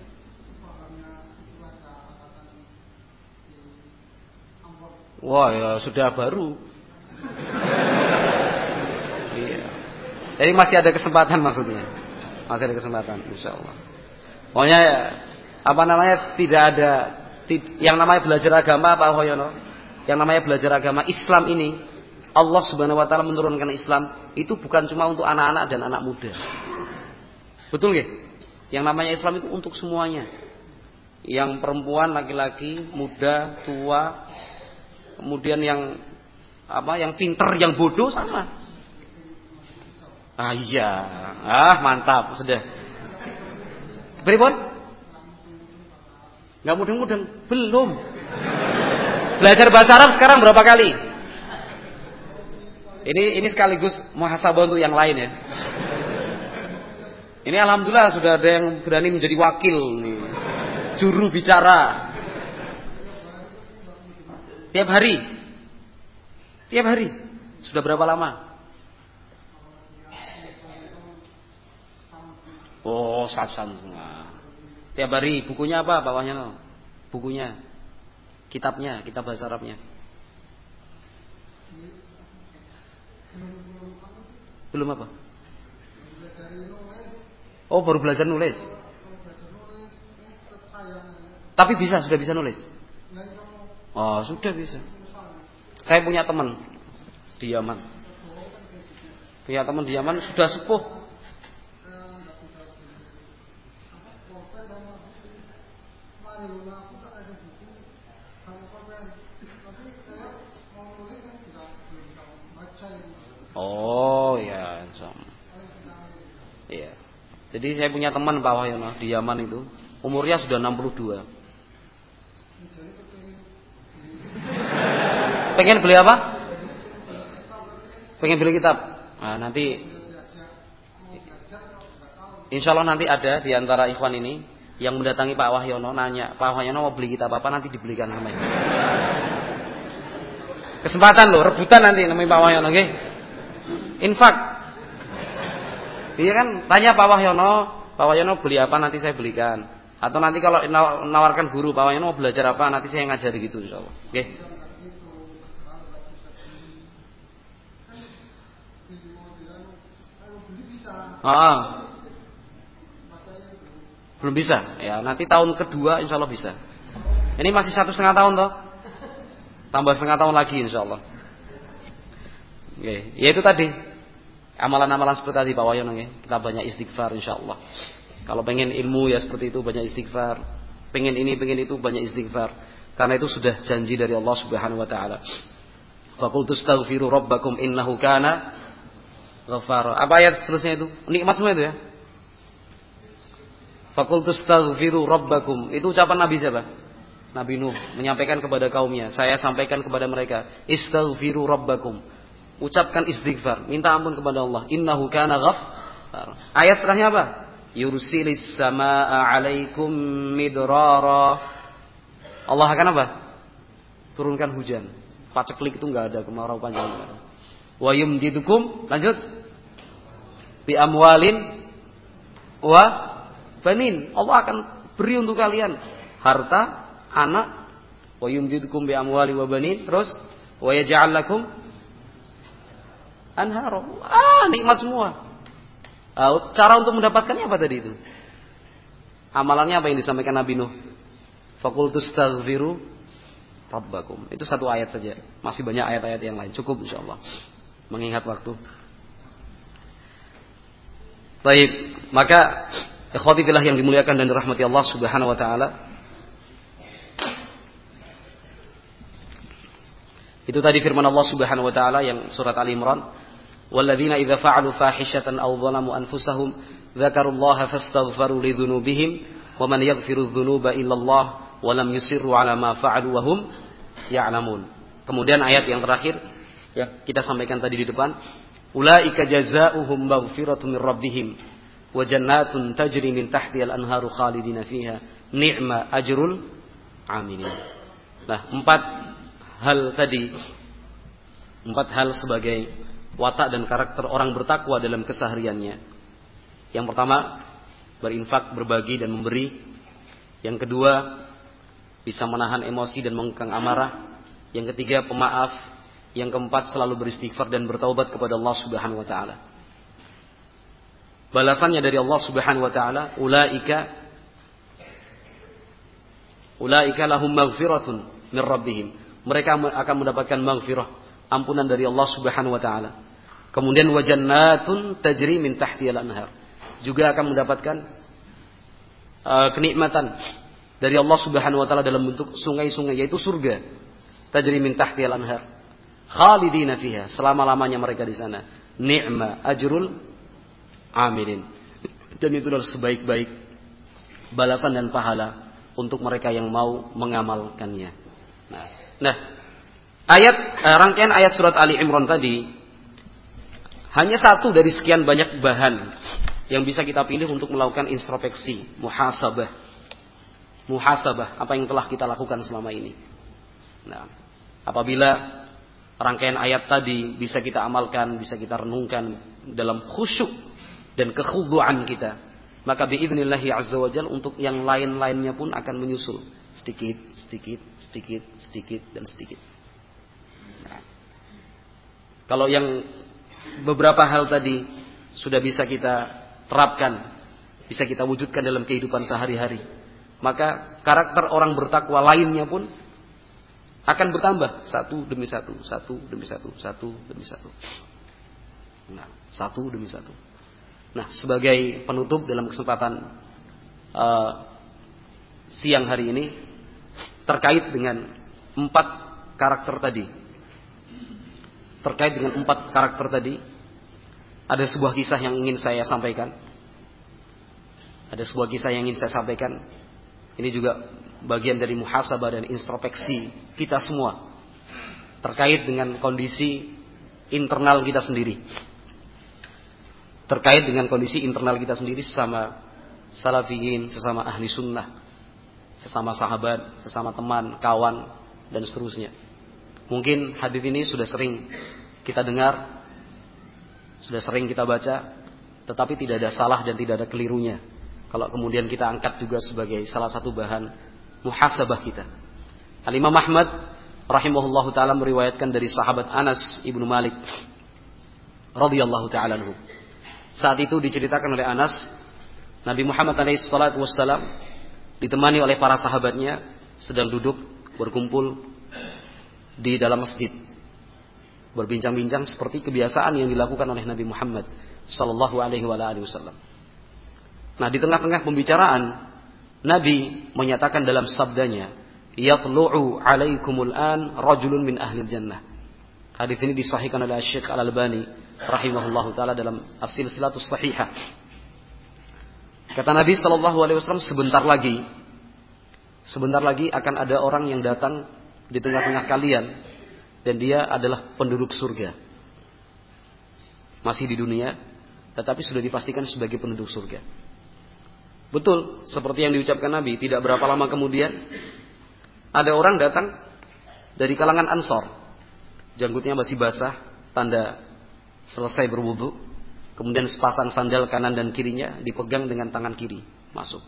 Wah, ya sudah baru. Iya. Jadi masih ada kesempatan maksudnya. Masih ada kesempatan insyaallah. Pokoknya tidak ada yang namanya belajar agama Pak Wahyono. Yang namanya belajar agama Islam ini Allah Subhanahu wa taala menurunkan Islam itu bukan cuma untuk anak-anak dan anak muda. Betul nggih? Yang namanya Islam itu untuk semuanya. Yang perempuan, laki-laki, muda, tua, kemudian yang pinter, yang bodoh sama. Iya. Mantap, sudah. Pripun? Enggak mudeng-mudeng, belum. Belajar bahasa Arab sekarang berapa kali? Ini sekaligus muhasabah untuk yang lain ya. Ini alhamdulillah sudah ada yang berani menjadi wakil nih. Juru bicara. Tiap hari. Sudah berapa lama? Oh, 1 tahun setengah. Tiap hari bukunya apa bawahnya no? Bukunya, kitabnya, kitab bahasa Arabnya. Belum apa? Oh, baru belajar nulis. Tapi sudah bisa nulis. Oh, sudah bisa. Saya punya teman di Yaman. Sudah sepuh. Oh ya, sama. Iya. Jadi saya punya teman Pak Wahyono di Yaman itu, umurnya sudah 62. Pengen beli apa? Pengen beli kitab. Nah, nanti insya Allah nanti ada di antara ikhwan ini yang mendatangi Pak Wahyono, nanya Pak Wahyono mau beli kitab apa, nanti dibelikan namanya. Kesempatan loh, rebutan nanti namanya Pak Wahyono, nggih. Infak. Iya kan, tanya Pak Wahyono beli apa, nanti saya belikan. Atau nanti kalau nawarkan guru, Pak Wahyono mau belajar apa, nanti saya ngajari gitu insyaallah. Oke. Belum bisa. Ya, nanti tahun kedua insyaallah bisa. Ini masih 1,5 tahun toh. Tambah 1,5 tahun lagi insyaallah. Oke, ya itu tadi. Amalan-amalan seperti tadi Pak Wahyono ya. Kita banyak istighfar insyaallah. Kalau pengen ilmu ya seperti itu banyak istighfar. Pengen ini, pengen itu banyak istighfar. Karena itu sudah janji dari Allah Subhanahu wa taala. Faqultu astaghfiru rabbakum innahu kana ghafara. Apa ayat seterusnya itu? Nikmat semua itu ya. Faqultu astaghfiru rabbakum. Itu ucapan Nabi siapa? Nabi Nuh menyampaikan kepada kaumnya. Saya sampaikan kepada mereka, istaghfiru rabbakum. Ucapkan istighfar, minta ampun kepada Allah. Innahu kana ghaffar. Ayat setelahnya apa? Yursilis samaa 'alaikum midrara. Allah akan apa? Turunkan hujan. Paceklik itu enggak ada, kemarau panjang. Wa yumdidukum, lanjut. Bi amwalin wa banin. Allah akan beri untuk kalian harta, anak. Wa yumdidukum bi amwali wa banin. Terus wa yaj'al lakum anhar. Nikmat semua. Cara untuk mendapatkannya apa tadi itu? Amalannya apa yang disampaikan Nabi Nuh? Faqultu astaghfiru rabbakum. Itu satu ayat saja. Masih banyak ayat-ayat yang lain. Cukup insyaallah. Mengingat waktu. Baik, maka ikhwati fillah yang dimuliakan dan dirahmati Allah Subhanahu wa taala. Itu tadi firman Allah Subhanahu wa taala yang surat Ali Imran. Walladzina idza fa'alu fahishatan aw dhalamu anfusahum dzakarullaha fastaghfaru lidzunubihim wa man yaghfiru dzunuba illallah wa lam yusirru 'ala ma fa'alu wa hum ya'lamun. Kemudian ayat yang terakhir yang kita sampaikan tadi di depan, ulaika jazaohum maghfiratun mir rabbihim wa jannatun tajri min tahtiha al-anharu khalidina fiha ni'ma ajrul 'amilin. Nah, 4 hal sebagai watak dan karakter orang bertakwa dalam kesehariannya. Yang pertama, berinfak, berbagi dan memberi. Yang kedua, bisa menahan emosi dan mengekang amarah. Yang ketiga, pemaaf. Yang keempat, selalu beristighfar dan bertaubat kepada Allah Subhanahu wa taala. Balasannya dari Allah Subhanahu wa taala, ulaika lahum maghfiratun min rabbihim. Mereka akan mendapatkan maghfirah, ampunan dari Allah Subhanahu wa taala. Kemudian wa jannatun tajri min tahtiha al-anhar. Juga akan mendapatkan kenikmatan dari Allah Subhanahu wa taala dalam bentuk sungai-sungai, yaitu surga. Tajri min tahtiha al-anhar. Khalidina fiha, selama-lamanya mereka di sana. Ni'ma ajrul 'amilin. Dan itu adalah sebaik-baik balasan dan pahala untuk mereka yang mau mengamalkannya. Nah, rangkaian ayat surat Ali Imran tadi hanya satu dari sekian banyak bahan yang bisa kita pilih untuk melakukan introspeksi, muhasabah. Muhasabah, apa yang telah kita lakukan selama ini. Nah, apabila rangkaian ayat tadi bisa kita amalkan, bisa kita renungkan dalam khusyuk dan kekhuduan kita, maka biidznillah azza wajalla untuk yang lain-lainnya pun akan menyusul sedikit, sedikit, sedikit, sedikit dan sedikit. Nah, kalau yang beberapa hal tadi sudah bisa kita terapkan, bisa kita wujudkan dalam kehidupan sehari-hari, maka karakter orang bertakwa lainnya pun akan bertambah satu demi satu, satu demi satu, satu demi satu. Nah, satu demi satu. Nah, sebagai penutup dalam kesempatan siang hari ini terkait dengan 4 karakter tadi. Terkait dengan 4 karakter tadi, ada sebuah kisah yang ingin saya sampaikan. Ada sebuah kisah yang ingin saya sampaikan. Ini juga bagian dari muhasabah dan introspeksi kita semua terkait dengan kondisi internal kita sendiri. Terkait dengan kondisi internal kita sendiri sesama salafiyin, sesama ahli sunnah, sesama sahabat, sesama teman, kawan, dan seterusnya. Mungkin hadis ini sudah sering kita dengar, sudah sering kita baca, tetapi tidak ada salah dan tidak ada kelirunya kalau kemudian kita angkat juga sebagai salah satu bahan muhasabah kita. Al-Imam Ahmad rahimahullahu ta'ala meriwayatkan dari sahabat Anas ibnu Malik radhiyallahu ta'ala anhu. Saat itu diceritakan oleh Anas, Nabi Muhammad SAW ditemani oleh para sahabatnya sedang duduk berkumpul di dalam masjid, berbincang-bincang seperti kebiasaan yang dilakukan oleh Nabi Muhammad SAW. Nah, di tengah-tengah pembicaraan, Nabi menyatakan dalam sabdanya, "Yatlu'u 'alaikumul an rajulun min ahlil jannah." Hadis ini disahihkan oleh Syekh Al-Albani rahimahullahu taala dalam As-Silsilatus Shahihah. Kata Nabi sallallahu alaihi wasallam, sebentar lagi akan ada orang yang datang di tengah-tengah kalian dan dia adalah penduduk surga. Masih di dunia, tetapi sudah dipastikan sebagai penduduk surga. Betul, seperti yang diucapkan Nabi, tidak berapa lama kemudian ada orang datang dari kalangan Ansor. Janggutnya masih basah, tanda selesai berwudu. Kemudian sepasang sandal kanan dan kirinya dipegang dengan tangan kiri, masuk.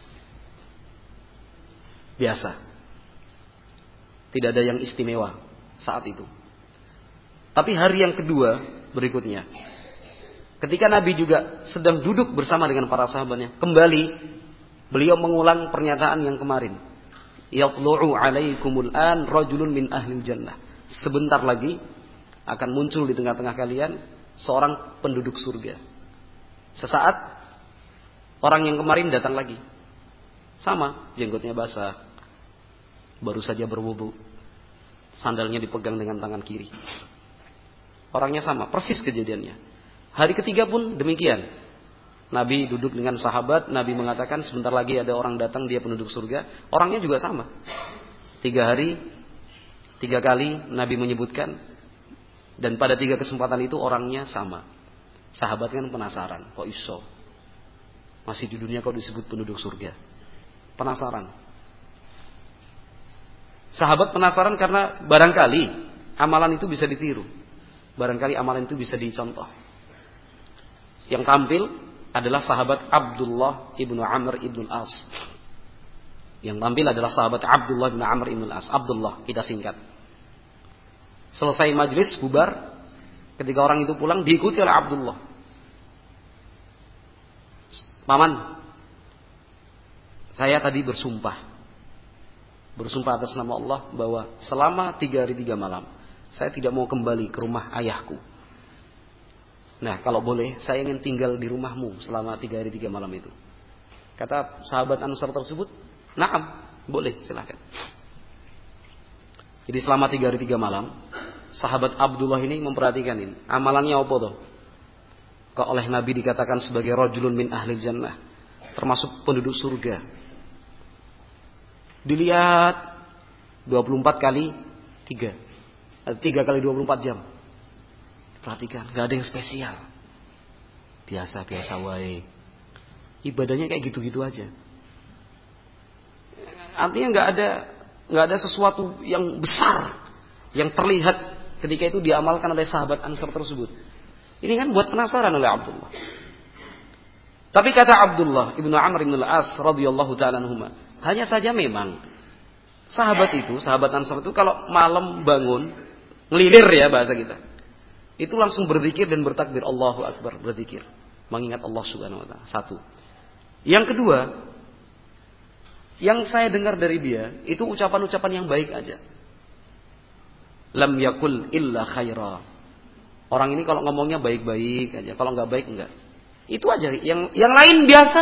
Biasa. Tidak ada yang istimewa saat itu. Tapi hari yang kedua berikutnya, ketika Nabi juga sedang duduk bersama dengan para sahabatnya, kembali beliau mengulang pernyataan yang kemarin. Yatlu'u 'alaikumul an rajulun min ahlil jannah. Sebentar lagi akan muncul di tengah-tengah kalian seorang penduduk surga. Sesaat orang yang kemarin datang lagi. Sama, jenggotnya basah, baru saja berwudu, sandalnya dipegang dengan tangan kiri. Orangnya sama, persis kejadiannya. Hari ketiga pun demikian. Nabi duduk dengan sahabat, Nabi mengatakan sebentar lagi ada orang datang, dia penduduk surga. Orangnya juga sama. 3 hari, 3 kali Nabi menyebutkan. Dan pada 3 kesempatan itu orangnya sama. Sahabat kan penasaran, kok iso? Masih di dunia kok disebut penduduk surga? Penasaran. Sahabat penasaran karena barangkali amalan itu bisa ditiru. Barangkali amalan itu bisa dicontoh. Yang tampil adalah sahabat Abdullah ibnu Amr ibnu As. Yang tampil adalah sahabat Abdullah ibnu Amr ibnu As. Abdullah, kita singkat. Selesai majlis, bubar. Ketika orang itu pulang, diikuti oleh Abdullah. Paman, saya tadi bersumpah atas nama Allah bahwa selama 3 hari 3 malam saya tidak mau kembali ke rumah ayahku. Nah, kalau boleh saya ingin tinggal di rumahmu selama 3 hari 3 malam itu. Kata sahabat Ansar tersebut, "Na'am, boleh, silakan." Jadi selama 3 hari 3 malam sahabat Abdullah ini memperhatikan ini. Amalannya apa tuh? Kok oleh Nabi dikatakan sebagai rajulun min ahlil jannah, termasuk penduduk surga. Dilihat 24 kali 3. 3 kali 24 jam. Perhatikan, gak ada yang spesial. Biasa-biasa wae. Ibadahnya kayak gitu-gitu aja. Artinya gak ada sesuatu yang besar yang terlihat ketika itu diamalkan oleh sahabat Ansar tersebut. Ini kan buat penasaran oleh Abdullah. Tapi kata Abdullah ibnu Amr ibn al-As radhiyallahu ta'ala anhuma, hanya saja memang sahabat Ansar itu kalau malam bangun, ngelilir ya bahasa kita, itu langsung berzikir dan bertakbir, Allahu Akbar, berzikir, mengingat Allah Subhanahu wa ta'ala. Satu. Yang kedua, yang saya dengar dari dia itu ucapan-ucapan yang baik aja. Lam yakul illa khaira. Orang ini kalau ngomongnya baik-baik aja, kalau nggak baik enggak. Itu aja. Yang lain biasa.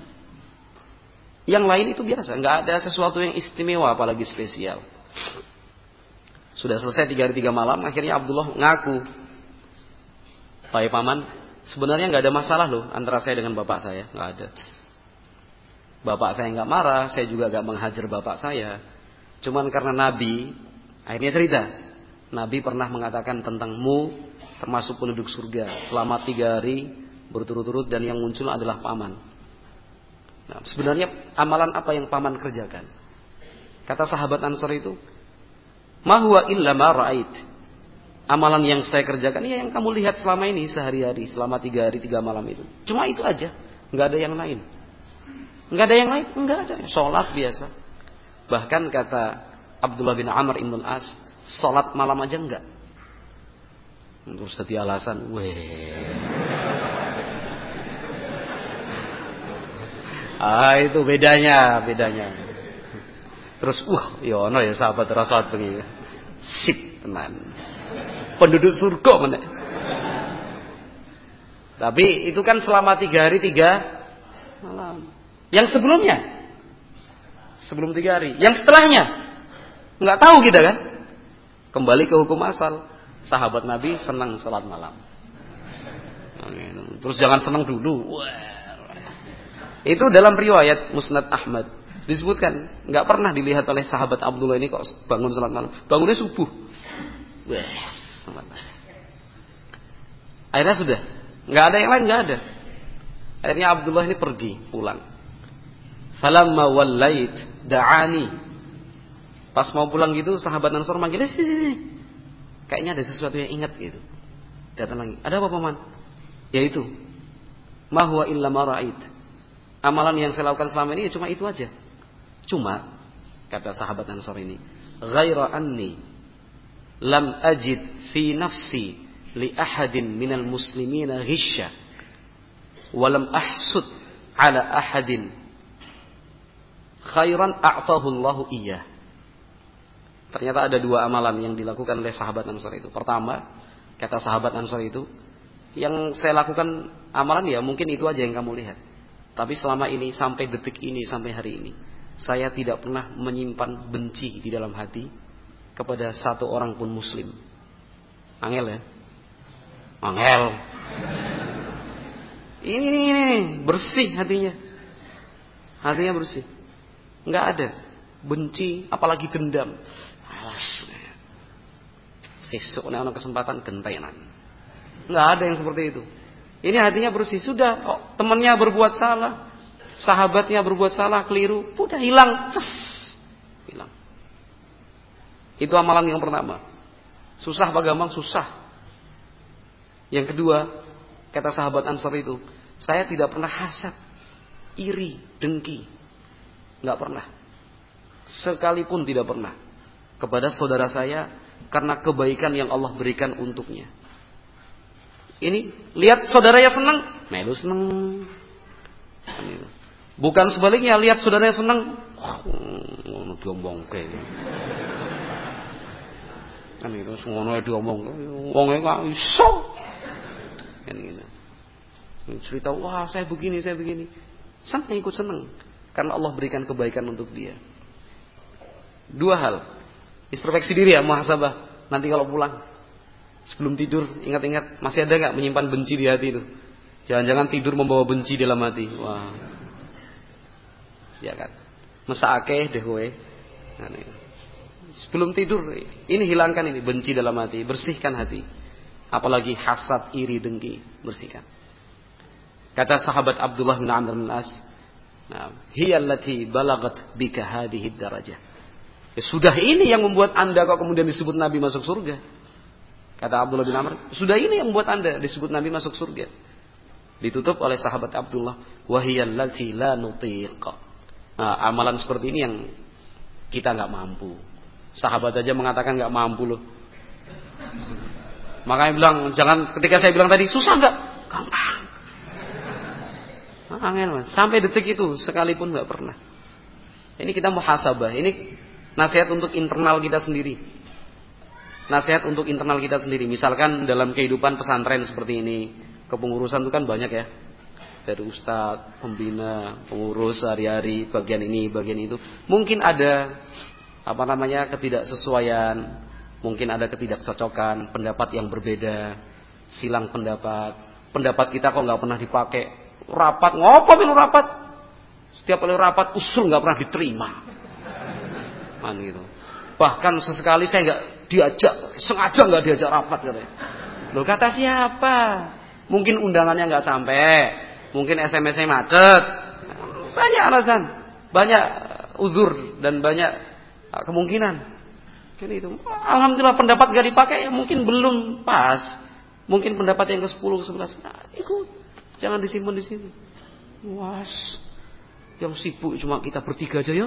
Yang lain itu biasa, nggak ada sesuatu yang istimewa apalagi spesial. Sudah selesai 3 hari 3 malam, akhirnya Abdullah ngaku, "Pak Paman, sebenarnya nggak ada masalah loh antara saya dengan bapak saya, nggak ada. Bapak saya nggak marah, saya juga nggak menghajar bapak saya. Cuman karena Nabi," akhirnya cerita, "Nabi pernah mengatakan tentangmu termasuk penduduk surga selama 3 hari berturut-turut dan yang muncul adalah paman. Nah, sebenarnya amalan apa yang paman kerjakan?" Kata sahabat Ansar itu, "Ma huwa illa ma ra'ait." Amalan yang saya kerjakan ya yang kamu lihat selama ini sehari-hari, selama 3 hari 3 malam itu. Cuma itu aja, nggak ada yang lain. Nggak ada yang lain, nggak ada. Sholat biasa. Bahkan kata Abdullah bin Amr ibn al-As, sholat malam aja enggak. Terus setiap alasan, itu bedanya. Terus, yono ya sahabat Rasul begini. Sip tenan. Penduduk surga mana? Tapi itu kan selama 3 hari 3 malam. Yang sebelumnya, sebelum 3 hari. Yang setelahnya, nggak tahu kita kan. Kembali ke hukum asal. Sahabat Nabi senang salat malam. Terus jangan senang dulu. Itu dalam riwayat Musnad Ahmad disebutkan, nggak pernah dilihat oleh sahabat Abdullah ini kok bangun salat malam. Bangunnya subuh. Akhirnya sudah, nggak ada yang lain, nggak ada. Akhirnya Abdullah ini pergi pulang. Falamma wallait da'ani. Pas mau pulang gitu, sahabat Ansar manggil, sini. Kayaknya ada sesuatu yang ingat gitu. Datang lagi. Ada apa paman? Yaitu, ma huwa illa ma ra'ait. Amalan yang saya lakukan selama ini ya cuma itu aja. Cuma, kata sahabat Ansar ini, ghaira anni lam ajid fi nafsi li ahadin minal muslimina ghisya walam ahsud ala ahadin khairan a'tahu Allahu iyyah. Ternyata ada 2 amalan yang dilakukan oleh sahabat Ansar itu. Pertama, kata sahabat Ansar itu, yang saya lakukan amalan ya mungkin itu aja yang kamu lihat. Tapi selama ini, sampai detik ini, sampai hari ini, saya tidak pernah menyimpan benci di dalam hati kepada satu orang pun muslim. Angel ya? Angel. Ini bersih hatinya. Hatinya bersih. Enggak ada benci, apalagi dendam. Alas. Sesuk nek ana kesempatan gentenan. Enggak ada yang seperti itu. Ini hatinya bersih. Sudah, temannya berbuat salah, sahabatnya berbuat salah, keliru, udah hilang. Hilang. Itu amalan yang pertama. Susah apa gampang? Susah. Yang kedua, kata sahabat Ansar itu, saya tidak pernah hasad, iri, dengki. Enggak pernah. Sekalipun tidak pernah kepada saudara saya karena kebaikan yang Allah berikan untuknya. Ini lihat saudaranya senang, melu senang. Bukan sebaliknya, lihat saudaranya senang, ngono diombongke. Kan itu ngono diomong, wong e kok iso. Kan gitu. Cerita, wah saya begini. Senang, ikut senang karena Allah berikan kebaikan untuk dia. 2 hal. Introspeksi diri ya, muhasabah. Nanti kalau pulang, sebelum tidur, ingat-ingat masih ada nggak menyimpan benci di hati itu? Jangan-jangan tidur membawa benci dalam hati. Wah, ya kan? Mesake deh kowe. Nah, sebelum tidur, ini hilangkan ini benci dalam hati, bersihkan hati. Apalagi hasad, iri, dengki, bersihkan. Kata sahabat Abdullah bin Amr bin As, hiya allati balagat bika hadhihi darajah. Ya, sudah ini yang membuat Anda kok kemudian disebut Nabi masuk surga. Kata Abdullah bin Amr, sudah ini yang membuat Anda disebut Nabi masuk surga. Ditutup oleh sahabat Abdullah, wahiyal lati la nutiq. Nah, amalan seperti ini yang kita nggak mampu. Sahabat aja mengatakan nggak mampu loh. Makanya bilang, jangan, ketika saya bilang tadi susah nggak? Gampang. Angel mas. Sampai detik itu sekalipun nggak pernah. Ini kita muhasabah. Ini nasihat untuk internal kita sendiri. Nasihat untuk internal kita sendiri. Misalkan dalam kehidupan pesantren seperti ini, kepengurusan itu kan banyak ya. Dari ustadz, pembina, pengurus hari-hari, bagian ini, bagian itu. Mungkin ada ketidaksesuaian, mungkin ada ketidakcocokan, pendapat yang berbeda, silang pendapat. Pendapat kita kok nggak pernah dipakai. Rapat, ngopo melu rapat? Setiap kali rapat usul nggak pernah diterima. Man gitu. Bahkan sesekali saya nggak diajak, sengaja nggak diajak rapat katanya. Loh, kata siapa? Mungkin undangannya nggak sampai, mungkin SMS-nya macet, banyak alasan, banyak uzur dan banyak kemungkinan. Kan itu. Alhamdulillah pendapat nggak dipakai, ya mungkin belum pas, mungkin pendapat yang ke-10, ke-11. Nah, ikut, jangan disimpan di sini. Was, yang sibuk cuma kita bertiga aja ya.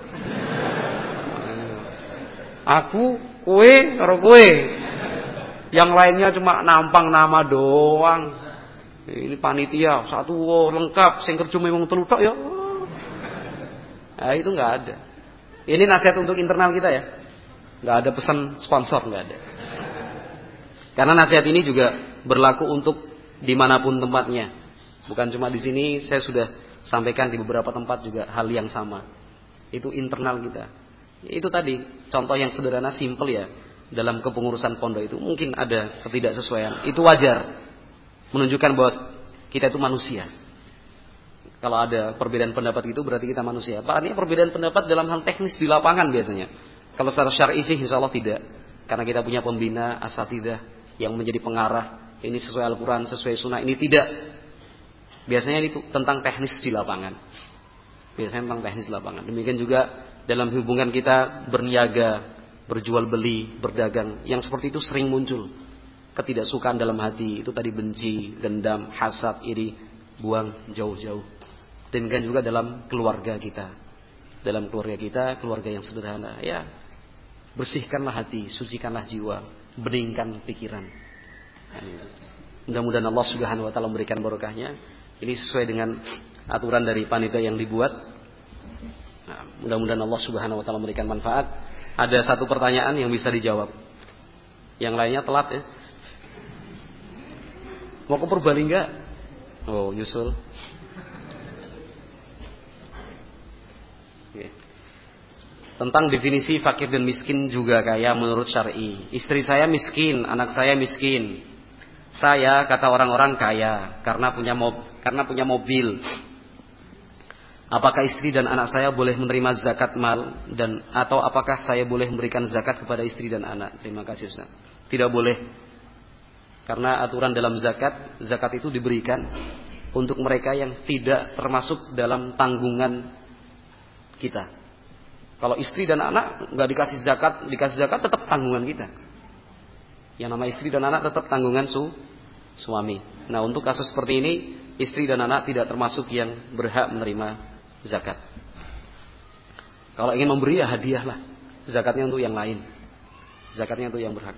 Aku, kowe, karo kowe. Yang lainnya cuma nampang nama doang. Ini panitia satu lengkap, sing kerja memang telu tok ya. Nah, itu enggak ada. Ini nasihat untuk internal kita ya. Enggak ada pesan sponsor, enggak ada. Karena nasihat ini juga berlaku untuk dimanapun tempatnya. Bukan cuma di sini, saya sudah sampaikan di beberapa tempat juga hal yang sama. Itu internal kita. Itu tadi contoh yang sederhana, simple ya. Dalam kepengurusan pondok itu mungkin ada ketidaksesuaian. Itu wajar. Menunjukkan bahwa kita itu manusia. Kalau ada perbedaan pendapat itu berarti kita manusia. Artinya perbedaan pendapat dalam hal teknis di lapangan biasanya. Kalau secara syar'i sih insya Allah tidak. Karena kita punya pembina, asatidah yang menjadi pengarah. Ini sesuai Al-Quran, sesuai Sunnah. Ini tidak. Biasanya itu tentang teknis di lapangan. Biasanya tentang teknis di lapangan. Demikian juga dalam hubungan kita berniaga, berjual beli, berdagang, yang seperti itu sering muncul ketidaksukaan dalam hati. Itu tadi benci, dendam, hasad, iri, buang jauh-jauh. Demikian juga dalam keluarga kita. Dalam keluarga kita, keluarga yang sederhana, ya bersihkanlah hati, sucikanlah jiwa, beningkan pikiran. Mudah-mudahan Allah Subhanahu wa taala memberikan barokahnya. Ini sesuai dengan aturan dari panitia yang dibuat. Nah, mudah-mudahan Allah Subhanahu wa taala memberikan manfaat. Ada satu pertanyaan yang bisa dijawab. Yang lainnya telat ya. Mau ke Purbalingga? Oh, nyusul. Oke. Tentang definisi fakir dan miskin juga kaya menurut syar'i. Istri saya miskin, anak saya miskin. Saya kata orang-orang kaya karena punya mobil. Apakah istri dan anak saya boleh menerima zakat mal atau apakah saya boleh memberikan zakat kepada istri dan anak? Terima kasih Ustaz. Tidak boleh. Karena aturan dalam zakat itu diberikan untuk mereka yang tidak termasuk dalam tanggungan kita. Kalau istri dan anak nggak dikasih zakat tetap tanggungan kita. Yang nama istri dan anak tetap tanggungan suami. Nah, untuk kasus seperti ini, istri dan anak tidak termasuk yang berhak menerima zakat. Kalau ingin memberi ya hadiahlah. Zakatnya untuk yang lain. Zakatnya untuk yang berhak.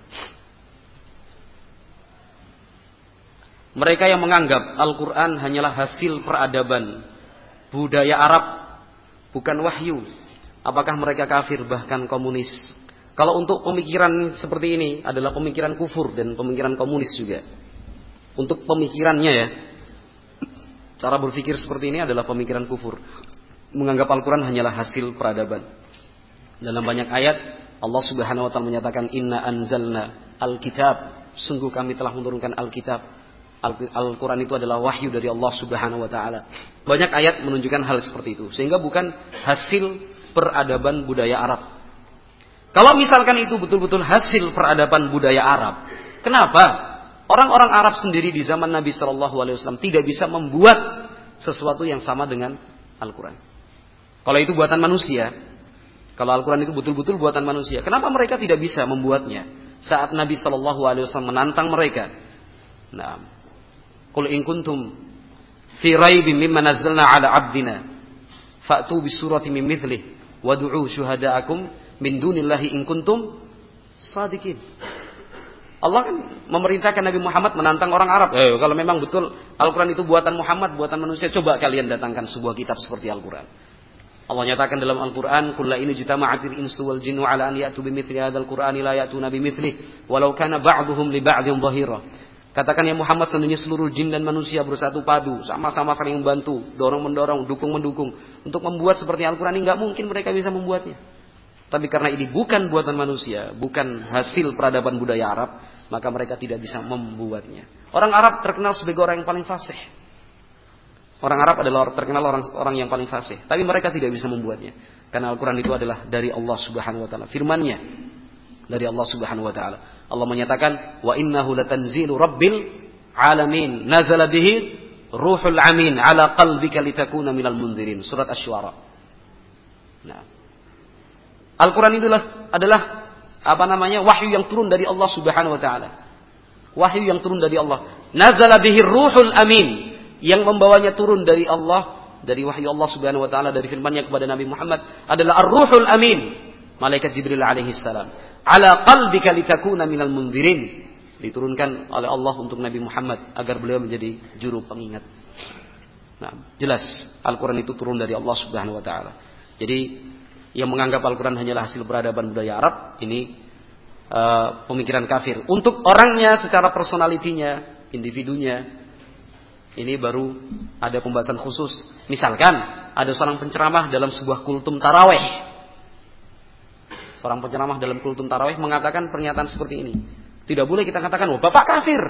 Mereka yang menganggap Al-Quran hanyalah hasil peradaban budaya Arab, bukan wahyu, apakah mereka kafir bahkan komunis? Kalau untuk pemikiran seperti ini adalah pemikiran kufur dan pemikiran komunis juga. Untuk pemikirannya ya, cara berpikir seperti ini adalah pemikiran kufur. Menganggap Al-Quran hanyalah hasil peradaban. Dalam banyak ayat Allah Subhanahu wa taala menyatakan inna anzalna al-kitab, sungguh kami telah menurunkan al-kitab. Al-Quran itu adalah wahyu dari Allah Subhanahu wa taala. Banyak ayat menunjukkan hal seperti itu, sehingga bukan hasil peradaban budaya Arab. Kalau misalkan itu betul-betul hasil peradaban budaya Arab, kenapa orang-orang Arab sendiri di zaman Nabi sallallahu alaihi wasallam tidak bisa membuat sesuatu yang sama dengan Al-Quran? Kalau itu buatan manusia, kalau Al-Quran itu betul-betul buatan manusia, kenapa mereka tidak bisa membuatnya? Saat Nabi sallallahu alaihi wasallam menantang mereka, nah, qul in kuntum fi raibin mimma nazzalna 'ala 'abdina fa'tu bisurati min mithlihi wad'u syuhada'akum min dunillahi in kuntum shadiqin. Allah kan memerintahkan Nabi Muhammad menantang orang Arab. Kalau memang betul Al-Quran itu buatan Muhammad, buatan manusia, coba kalian datangkan sebuah kitab seperti Al-Quran. Allah nyatakan dalam Al-Quran, "Qul la in ijtama'atil insu wal jinnu 'ala an ya'tu bimithli hadzal Qur'ani la ya'tuna bimithlihi walau kana ba'dhuhum li ba'dhin dhahira." Katakan ya Muhammad, seluruhnya seluruh jin dan manusia bersatu padu, sama-sama saling membantu, dorong-mendorong, dukung-mendukung untuk membuat seperti Al-Quran ini, enggak mungkin mereka bisa membuatnya. Tapi karena ini bukan buatan manusia, bukan hasil peradaban budaya Arab, maka mereka tidak bisa membuatnya. Orang Arab terkenal sebagai orang yang paling fasih. Orang Arab adalah terkenal orang yang paling fasih, tapi mereka tidak bisa membuatnya. Karena Al-Quran itu adalah dari Allah Subhanahu wa taala, firman-Nya dari Allah Subhanahu wa taala. Allah menyatakan, "Wa innahu latanzilu rabbil alamin, nazala bihi ruhul amin ala qalbika litakuna minal mundzirin." Surat Asy-Syu'ara. Nah, Al-Quran adalah wahyu yang turun dari Allah Subhanahu wa taala. Wahyu yang turun dari Allah. Nazala bihi ruhul amin, yang membawanya turun dari Allah, dari wahyu Allah Subhanahu wa taala, dari firman-Nya kepada Nabi Muhammad adalah Ar-Ruhul Amin, malaikat Jibril alaihi salam. Ala qalbika litakuna minal mundzirin, diturunkan oleh Allah untuk Nabi Muhammad agar beliau menjadi juru pengingat. Nah, jelas Al-Quran itu turun dari Allah Subhanahu wa taala. Jadi yang menganggap Al-Quran hanyalah hasil peradaban budaya Arab, ini pemikiran kafir. Untuk orangnya secara personalitinya, individunya, ini baru ada pembahasan khusus. Misalkan ada seorang penceramah dalam sebuah kultum tarawih. Seorang penceramah dalam kultum tarawih mengatakan pernyataan seperti ini. Tidak boleh kita katakan, "Wah, Bapak kafir."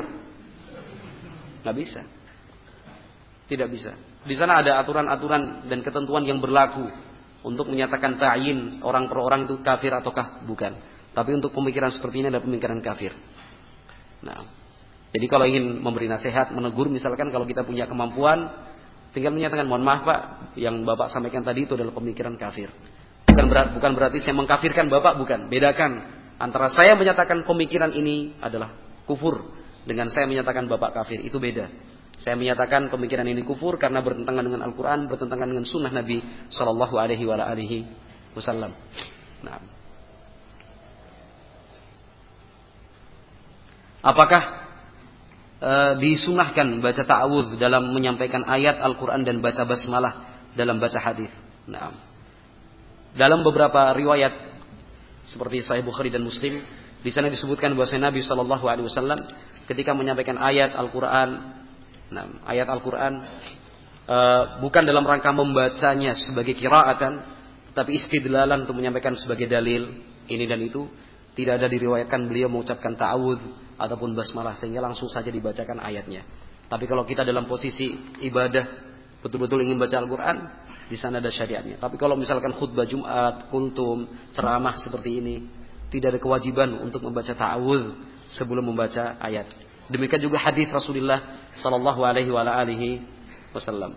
Nggak bisa. Tidak bisa. Di sana ada aturan-aturan dan ketentuan yang berlaku untuk menyatakan ta'yin orang per orang itu kafir ataukah bukan. Tapi untuk pemikiran seperti ini adalah pemikiran kafir. Nah, jadi kalau ingin memberi nasihat, menegur, misalkan kalau kita punya kemampuan, tinggal menyatakan, "Mohon maaf Pak, yang Bapak sampaikan tadi itu adalah pemikiran kafir." Bukan berarti saya mengkafirkan Bapak, bukan. Bedakan antara saya menyatakan pemikiran ini adalah kufur dengan saya menyatakan Bapak kafir, itu beda. Saya menyatakan pemikiran ini kufur karena bertentangan dengan Al-Quran, bertentangan dengan sunnah Nabi Sallallahu Alaihi Wasallam. Nah, apakah disunahkan baca ta'awudz dalam menyampaikan ayat Al-Quran dan baca basmalah dalam baca hadis? Nah, dalam beberapa riwayat seperti Sahih Bukhari dan Muslim, di sana disebutkan bahwa Nabi Sallallahu Alaihi Wasallam ketika menyampaikan ayat Al-Quran, ayat Al-Quran bukan dalam rangka membacanya sebagai qiraatan, tetapi istidlalan untuk menyampaikan sebagai dalil ini dan itu. Tidak ada diriwayatkan beliau mengucapkan ta'awudz ataupun basmalah sehingga langsung saja dibacakan ayatnya. Tapi kalau kita dalam posisi ibadah betul-betul ingin baca Al-Quran, di sana ada syariatnya. Tapi kalau misalkan khutbah Jumat, kultum, ceramah seperti ini, tidak ada kewajiban untuk membaca ta'awudz sebelum membaca ayat. Demikian juga hadis Rasulullah Sallallahu Alaihi Wasallam.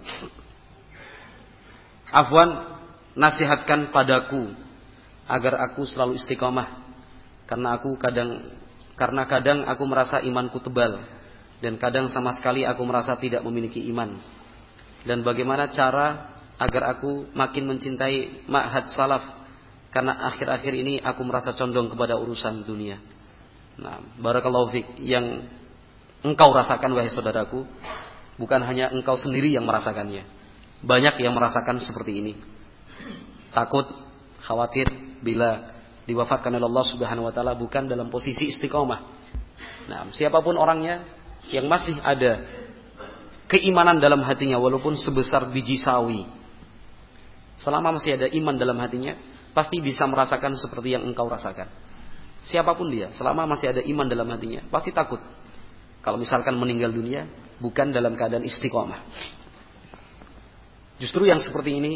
Afwan, nasihatkan padaku agar aku selalu istiqamah, karena kadang aku merasa imanku tebal dan kadang sama sekali aku merasa tidak memiliki iman. Dan bagaimana cara agar aku makin mencintai ma'had salaf, karena akhir-akhir ini aku merasa condong kepada urusan dunia. Nah, barakallahu fik, yang engkau rasakan wahai saudaraku, bukan hanya engkau sendiri yang merasakannya. Banyak yang merasakan seperti ini. Takut, khawatir bila diwafatkan oleh Allah Subhanahu wa taala bukan dalam posisi istiqomah. Nah, siapapun orangnya yang masih ada keimanan dalam hatinya walaupun sebesar biji sawi, selama masih ada iman dalam hatinya, pasti bisa merasakan seperti yang engkau rasakan. Siapapun dia, selama masih ada iman dalam hatinya, pasti takut kalau misalkan meninggal dunia bukan dalam keadaan istiqomah. Justru yang seperti ini,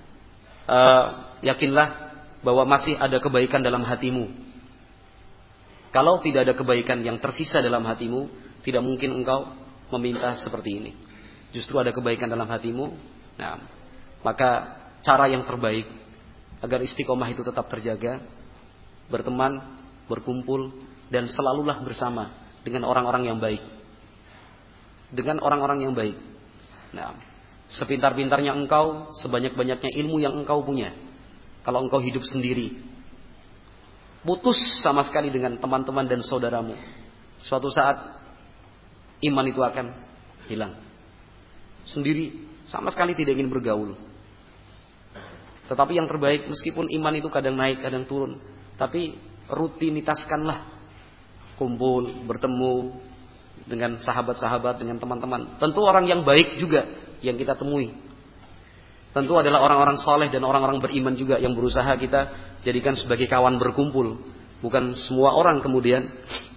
yakinlah bahwa masih ada kebaikan dalam hatimu. Kalau tidak ada kebaikan yang tersisa dalam hatimu, tidak mungkin engkau meminta seperti ini. Justru ada kebaikan dalam hatimu. Nah, maka cara yang terbaik agar istiqomah itu tetap terjaga, berteman, berkumpul, dan selalulah bersama dengan orang-orang yang baik. Dengan orang-orang yang baik. Nah, sepintar-pintarnya engkau, sebanyak-banyaknya ilmu yang engkau punya, kalau engkau hidup sendiri, putus sama sekali dengan teman-teman dan saudaramu, suatu saat iman itu akan hilang. Sendiri, sama sekali tidak ingin bergaul. Tetapi yang terbaik, meskipun iman itu kadang naik, kadang turun, tapi rutinitaskanlah kumpul, bertemu dengan sahabat-sahabat, dengan teman-teman. Tentu orang yang baik juga yang kita temui. Tentu adalah orang-orang saleh dan orang-orang beriman juga yang berusaha kita jadikan sebagai kawan berkumpul. Bukan semua orang kemudian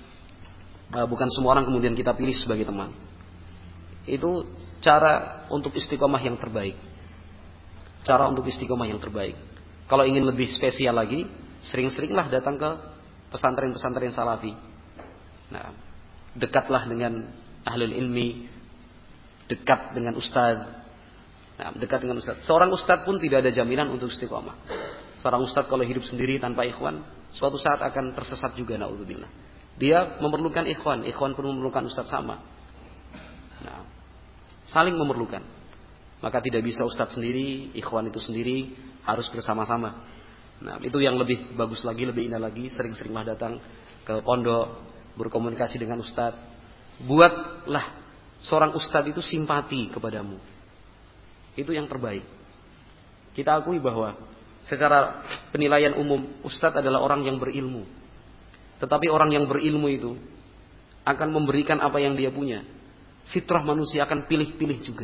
kita pilih sebagai teman. Itu cara untuk istiqomah yang terbaik. Cara untuk istiqomah yang terbaik. Kalau ingin lebih spesial lagi, sering-seringlah datang ke pesantren-pesantren salafi. Nah, dekatlah dengan ahlul ilmi, dekat dengan ustadz. Nah, dekat dengan ustadz. Seorang ustadz pun tidak ada jaminan untuk istiqomah. Seorang ustadz kalau hidup sendiri tanpa ikhwan, suatu saat akan tersesat juga, naudzubillah. Dia memerlukan ikhwan, ikhwan pun memerlukan ustadz sama. Nah, saling memerlukan. Maka tidak bisa ustadz sendiri, ikhwan itu sendiri, harus bersama-sama. Nah, itu yang lebih bagus lagi, lebih indah lagi. Sering-seringlah datang ke pondok, berkomunikasi dengan ustadz. Buatlah seorang ustadz itu simpati kepadamu. Itu yang terbaik. Kita akui bahwa secara penilaian umum, ustadz adalah orang yang berilmu. Tetapi orang yang berilmu itu akan memberikan apa yang dia punya. Fitrah manusia akan pilih-pilih juga.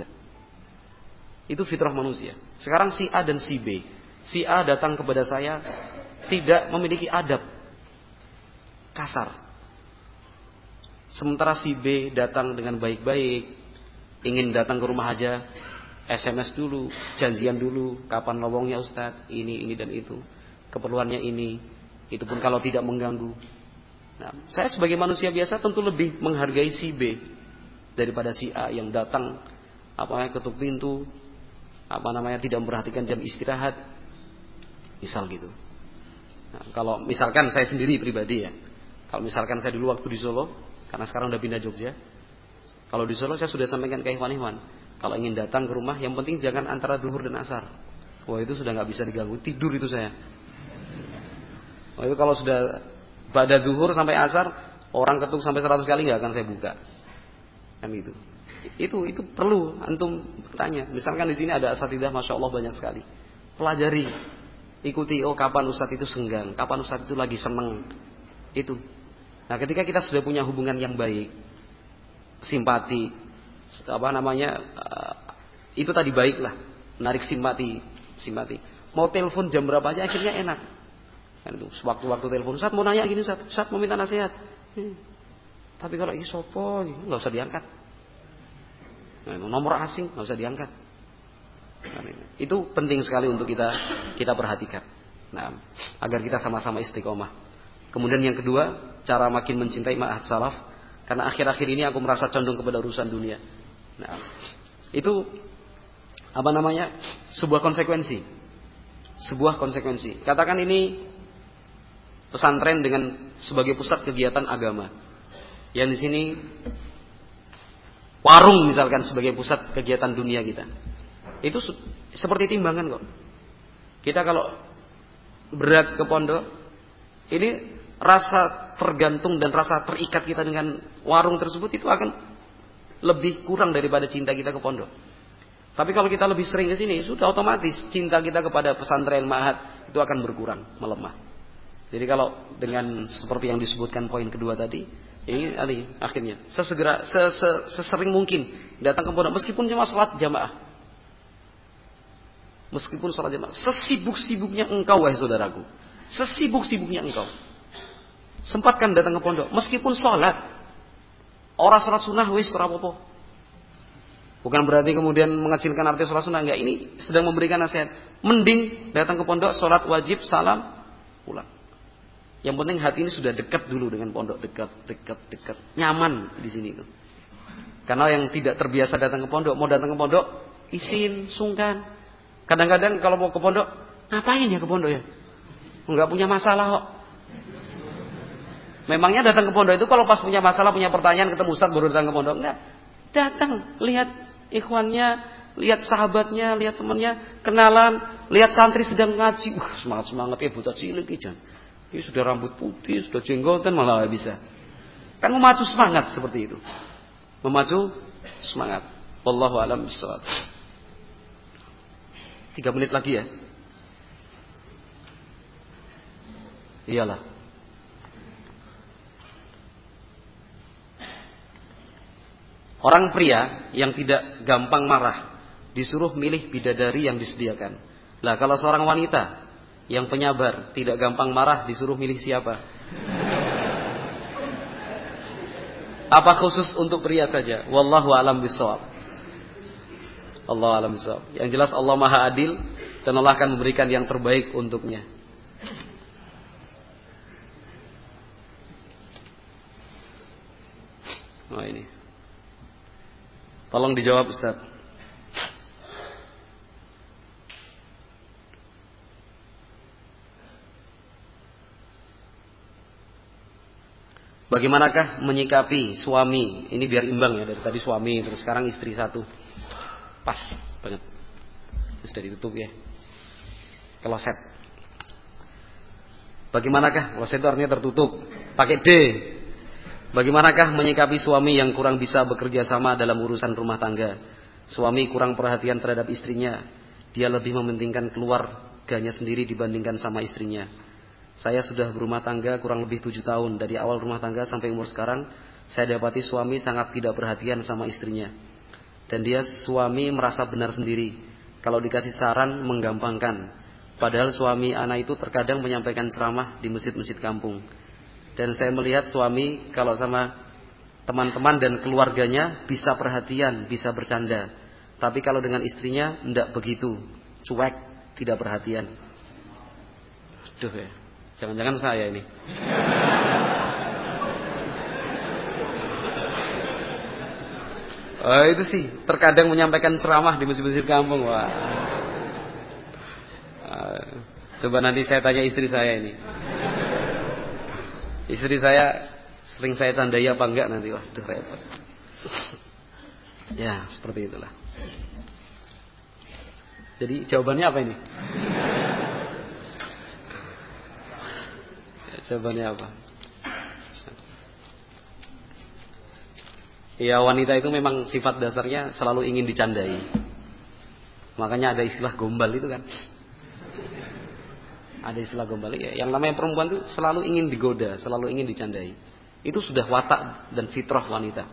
Itu fitrah manusia. Sekarang si A dan si B. Si A datang kepada saya tidak memiliki adab, kasar. Sementara si B datang dengan baik-baik, ingin datang ke rumah aja, SMS dulu, janjian dulu, kapan lowongnya Ustadz, ini dan itu, keperluannya ini, itu pun kalau tidak mengganggu. Nah, saya sebagai manusia biasa tentu lebih menghargai si B daripada si A yang datang ketuk pintu, tidak memperhatikan jam istirahat, misal gitu. Nah, kalau misalkan saya sendiri pribadi ya, kalau misalkan saya dulu waktu di Solo, karena sekarang udah pindah Jogja, kalau di Solo saya sudah sampaikan ke ikhwan-ikhwan, kalau ingin datang ke rumah, yang penting jangan antara zuhur dan asar. Wah, itu sudah nggak bisa diganggu, tidur itu saya. Wah, itu kalau sudah pada zuhur sampai asar, orang ketuk sampai 100 kali nggak akan saya buka, kan gitu. Itu perlu antum bertanya. Misalkan di sini ada asatidzah, masya Allah banyak sekali. Pelajari, ikuti. Oh, kapan ustadz itu senggang, kapan ustadz itu lagi seneng. Itu. Nah, ketika kita sudah punya hubungan yang baik, simpati, itu tadi baiklah, menarik simpati. Mau telepon jam berapa aja akhirnya enak. Kan itu. Sewaktu-waktu telepon, Ustadz mau nanya gini, Ustadz mau minta nasihat. Tapi kalau ini sopo, nggak usah diangkat. Nomor asing nggak usah diangkat. Itu penting sekali untuk kita perhatikan. Nah, agar kita sama-sama istiqomah. Kemudian yang kedua, cara makin mencintai ma'had salaf, karena akhir-akhir ini aku merasa condong kepada urusan dunia. Nah, itu sebuah konsekuensi. Katakan ini pesantren dengan sebagai pusat kegiatan agama. Yang di sini warung misalkan sebagai pusat kegiatan dunia kita. Itu seperti timbangan kok. Kita kalau berat ke pondok, ini rasa tergantung dan rasa terikat kita dengan warung tersebut itu akan lebih kurang daripada cinta kita ke pondok. Tapi kalau kita lebih sering ke sini, sudah otomatis cinta kita kepada pesantren ma'had itu akan berkurang, melemah. Jadi kalau dengan seperti yang disebutkan poin kedua tadi, ini akhirnya sesering mungkin datang ke pondok meskipun cuma sholat jamaah. Sesibuk-sibuknya engkau wahai saudaraku. Sesibuk-sibuknya engkau. Sempatkan datang ke pondok meskipun sholat. Orang sholat sunnah wis ora apa-apa. Bukan berarti kemudian mengecilkan arti sholat sunnah, enggak. Ini sedang memberikan nasihat. Mending datang ke pondok, sholat wajib, salam, pulang. Yang penting hati ini sudah dekat dulu dengan pondok, dekat, nyaman di sini itu. Karena yang tidak terbiasa datang ke pondok, mau datang ke pondok, isin, sungkan. Kadang-kadang kalau mau ke pondok, ngapain ya ke pondok ya? Enggak punya masalah kok. Memangnya datang ke pondok itu kalau pas punya masalah, punya pertanyaan, ketemu ustaz baru datang ke pondok? Enggak. Datang, lihat ikhwannya, lihat sahabatnya, lihat temannya, kenalan, lihat santri sedang ngaji, semangat ya bocah cilik ijan. Ini sudah rambut putih, sudah jenggotan malah gak bisa. Kan memacu semangat seperti itu. Memacu semangat. Wallahu a'lam bishawab. 3 menit lagi ya. Iyalah. Orang pria yang tidak gampang marah disuruh milih bidadari yang disediakan. Lah kalau seorang wanita yang penyabar tidak gampang marah disuruh milih siapa? Apa khusus untuk pria saja? Wallahu a'lam bishawab. Allahu a'lam bishawab. Yang jelas Allah Maha Adil dan Allah akan memberikan yang terbaik untuknya. Oh ini. Tolong dijawab Ustaz. Bagaimanakah menyikapi suami? Ini biar imbang ya, dari tadi suami terus sekarang istri satu. Pas banget. Sudah ditutup ya. Kloset. Bagaimanakah? Kloset itu artinya tertutup. Pakai D. Bagaimanakah menyikapi suami yang kurang bisa bekerja sama dalam urusan rumah tangga? Suami kurang perhatian terhadap istrinya. Dia lebih mementingkan keluarganya sendiri dibandingkan sama istrinya. Saya sudah berumah tangga kurang lebih 7 tahun. Dari awal rumah tangga sampai umur sekarang, saya dapati suami sangat tidak perhatian sama istrinya. Dan dia suami merasa benar sendiri. Kalau dikasih saran menggampangkan. Padahal suami anak itu terkadang menyampaikan ceramah di masjid-masjid kampung. Dan saya melihat suami kalau sama teman-teman dan keluarganya bisa perhatian, bisa bercanda. Tapi kalau dengan istrinya enggak begitu, cuek, tidak perhatian. Aduh ya, jangan-jangan saya ini. Oh, itu sih, terkadang menyampaikan ceramah di masjid-masjid kampung. Wah. Coba nanti saya tanya istri saya ini. Istri saya sering saya candai apa enggak nanti. Waduh repot. Ya seperti itulah. Jadi jawabannya apa ini? Jawabannya apa? Ya wanita itu memang sifat dasarnya selalu ingin dicandai. Makanya ada istilah gombal itu kan. Ada istilah gombal ya. Yang namanya perempuan itu selalu ingin digoda, selalu ingin dicandai. Itu sudah watak dan fitrah wanita.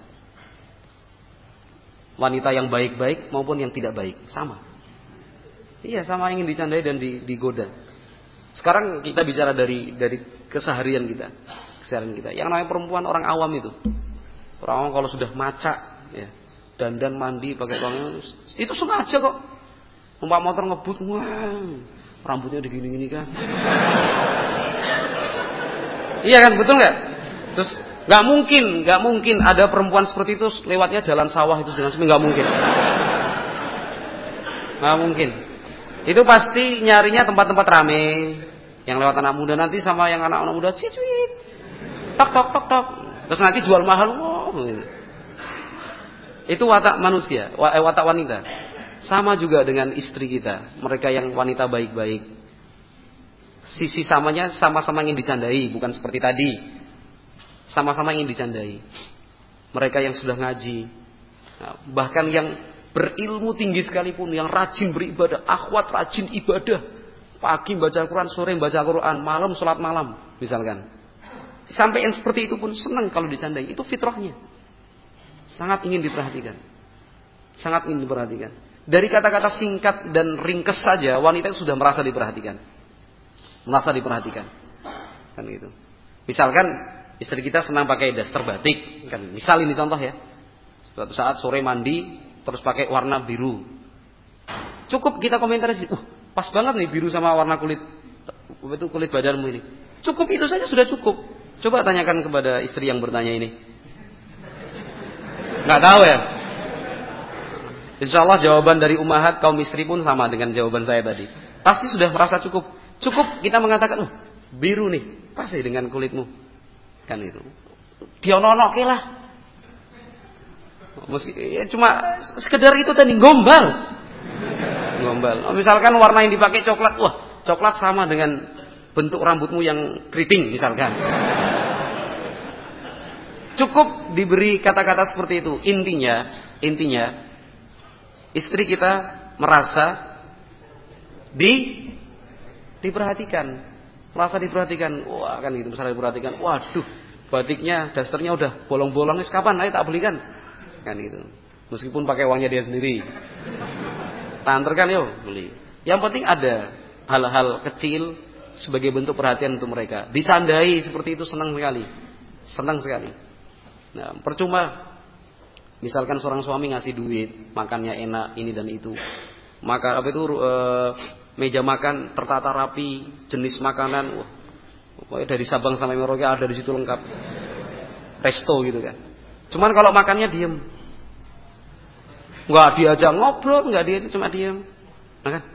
Wanita yang baik-baik maupun yang tidak baik sama. Iya sama ingin dicandai dan digoda. Sekarang kita bicara dari keseharian kita, Yang namanya perempuan orang awam itu. Orang awam kalau sudah maca, ya, dandan mandi pakai wangi, itu sengaja kok. Numpak motor ngebut, wah. Rambutnya digini-gini kan. Iya kan, betul nggak? Terus nggak mungkin ada perempuan seperti itu lewatnya jalan sawah itu jalan semi, nggak mungkin. Nggak mungkin. Itu pasti nyarinya tempat-tempat rame. Yang lewat anak muda nanti sama yang anak-anak muda cuit. Tok tok tok tok. Terus nanti jual mahal. Wow. Itu watak manusia, watak wanita. Sama juga dengan istri kita, mereka yang wanita baik-baik. Sisi samanya sama-sama ingin dicandai, bukan seperti tadi. Sama-sama ingin dicandai. Mereka yang sudah ngaji, bahkan yang berilmu tinggi sekalipun, yang rajin beribadah, akhwat rajin ibadah, pagi baca Quran, sore baca Quran, malam sholat malam, misalkan. Sampai yang seperti itu pun senang kalau dicandai. Itu fitrahnya. Sangat ingin diperhatikan. Sangat ingin diperhatikan. Dari kata-kata singkat dan ringkes saja wanita itu sudah merasa diperhatikan. Merasa diperhatikan. Kan gitu. Misalkan istri kita senang pakai daster batik, kan misal ini contoh ya. Suatu saat sore mandi terus pakai warna biru. Cukup kita komentari sih, pas banget nih biru sama warna kulit badanmu ini. Cukup itu saja sudah cukup. Coba tanyakan kepada istri yang bertanya ini. Nggak tahu ya. Insya Allah jawaban dari ummahat kaum istri pun sama dengan jawaban saya tadi. Pasti sudah merasa cukup. Cukup kita mengatakan, biru nih, pas ya dengan kulitmu. Kan itu. Dia nonoke lah. Ya cuma sekedar itu tadi gombal. Misalkan warna yang dipakai coklat, wah coklat sama dengan bentuk rambutmu yang keriting misalkan. Cukup diberi kata-kata seperti itu. Intinya istri kita merasa diperhatikan, merasa diperhatikan. Wah kan gitu, merasa diperhatikan. Waduh, batiknya, dasternya udah bolong-bolong, kapan? Ayo tak belikan. Kan gitu. Meskipun pakai uangnya dia sendiri. Tanterkan yuk beli. Yang penting ada hal-hal kecil sebagai bentuk perhatian untuk mereka. Dicandai seperti itu senang sekali. Senang sekali. Nah, percuma misalkan seorang suami ngasih duit, makannya enak ini dan itu. Maka meja makan tertata rapi, jenis makanan pokoknya dari Sabang sampai Merauke ada di situ lengkap. Resto gitu kan. Cuman kalau makannya diem. Enggak diajak ngobrol, enggak dia itu cuma diem. Nah kan?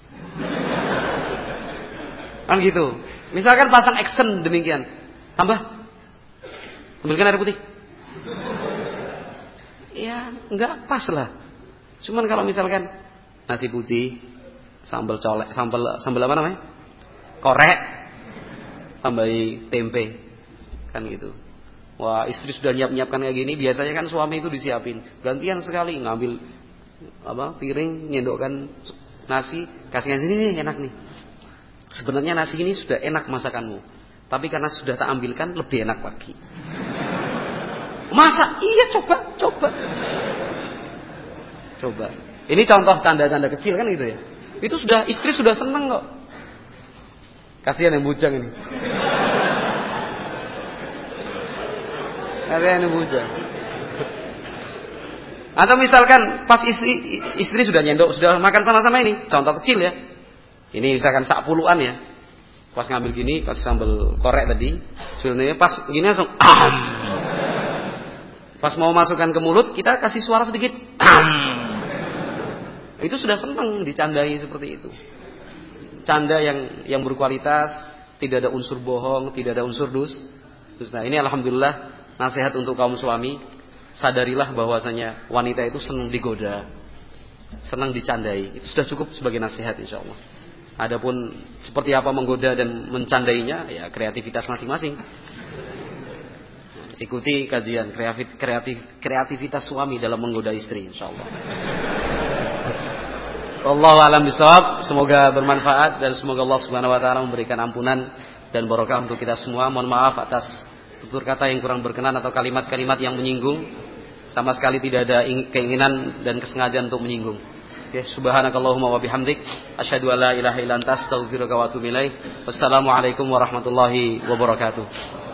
Kan gitu. Misalkan pasang action demikian. Tambah. Ambilkan air putih. Ya, enggak pas lah. Cuman kalau misalkan nasi putih, sambal colek, sambal apa namanya? Korek, tambahi tempe. Kan gitu. Wah, istri sudah nyiapkan kayak gini, biasanya kan suami itu disiapin. Gantian sekali ngambil piring, nyendokkan nasi, kasih sini nih, enak nih. Sebenarnya nasi ini sudah enak masakanmu, tapi karena sudah tak ambilkan lebih enak lagi. Masa? Iya, coba. Ini contoh canda-canda kecil kan gitu ya. Itu sudah istri sudah seneng kok. Kasihan yang bujang ini. Kasihan yang bujang. Atau misalkan pas istri sudah nyendok, sudah makan sama-sama ini, contoh kecil ya. Ini misalkan sak puluhan ya. Pas ngambil gini, kasih sambal korek tadi, sebenarnya pas gini langsung Pas mau masukkan ke mulut, kita kasih suara sedikit. Itu sudah senang dicandai seperti itu. Canda yang berkualitas, tidak ada unsur bohong, tidak ada unsur dusta. Ini alhamdulillah nasihat untuk kaum suami. Sadarilah bahwasanya wanita itu senang digoda, senang dicandai. Itu sudah cukup sebagai nasihat insyaallah. Adapun seperti apa menggoda dan mencandainya, ya kreativitas masing-masing. Ikuti kajian kreativitas suami dalam menggoda istri insyaallah. Wallahu a'lam bishawab. Semoga bermanfaat dan semoga Allah Subhanahu wa taala memberikan ampunan dan barokah untuk kita semua. Mohon maaf atas tutur kata yang kurang berkenan atau kalimat-kalimat yang menyinggung. Sama sekali tidak ada keinginan dan kesengajaan untuk menyinggung. Ya, subhanakallahumma wa bihamdik asyhadu an la ilaha illa anta astaghfiruka wa atubu ilaik. Wassalamualaikum warahmatullahi wabarakatuh.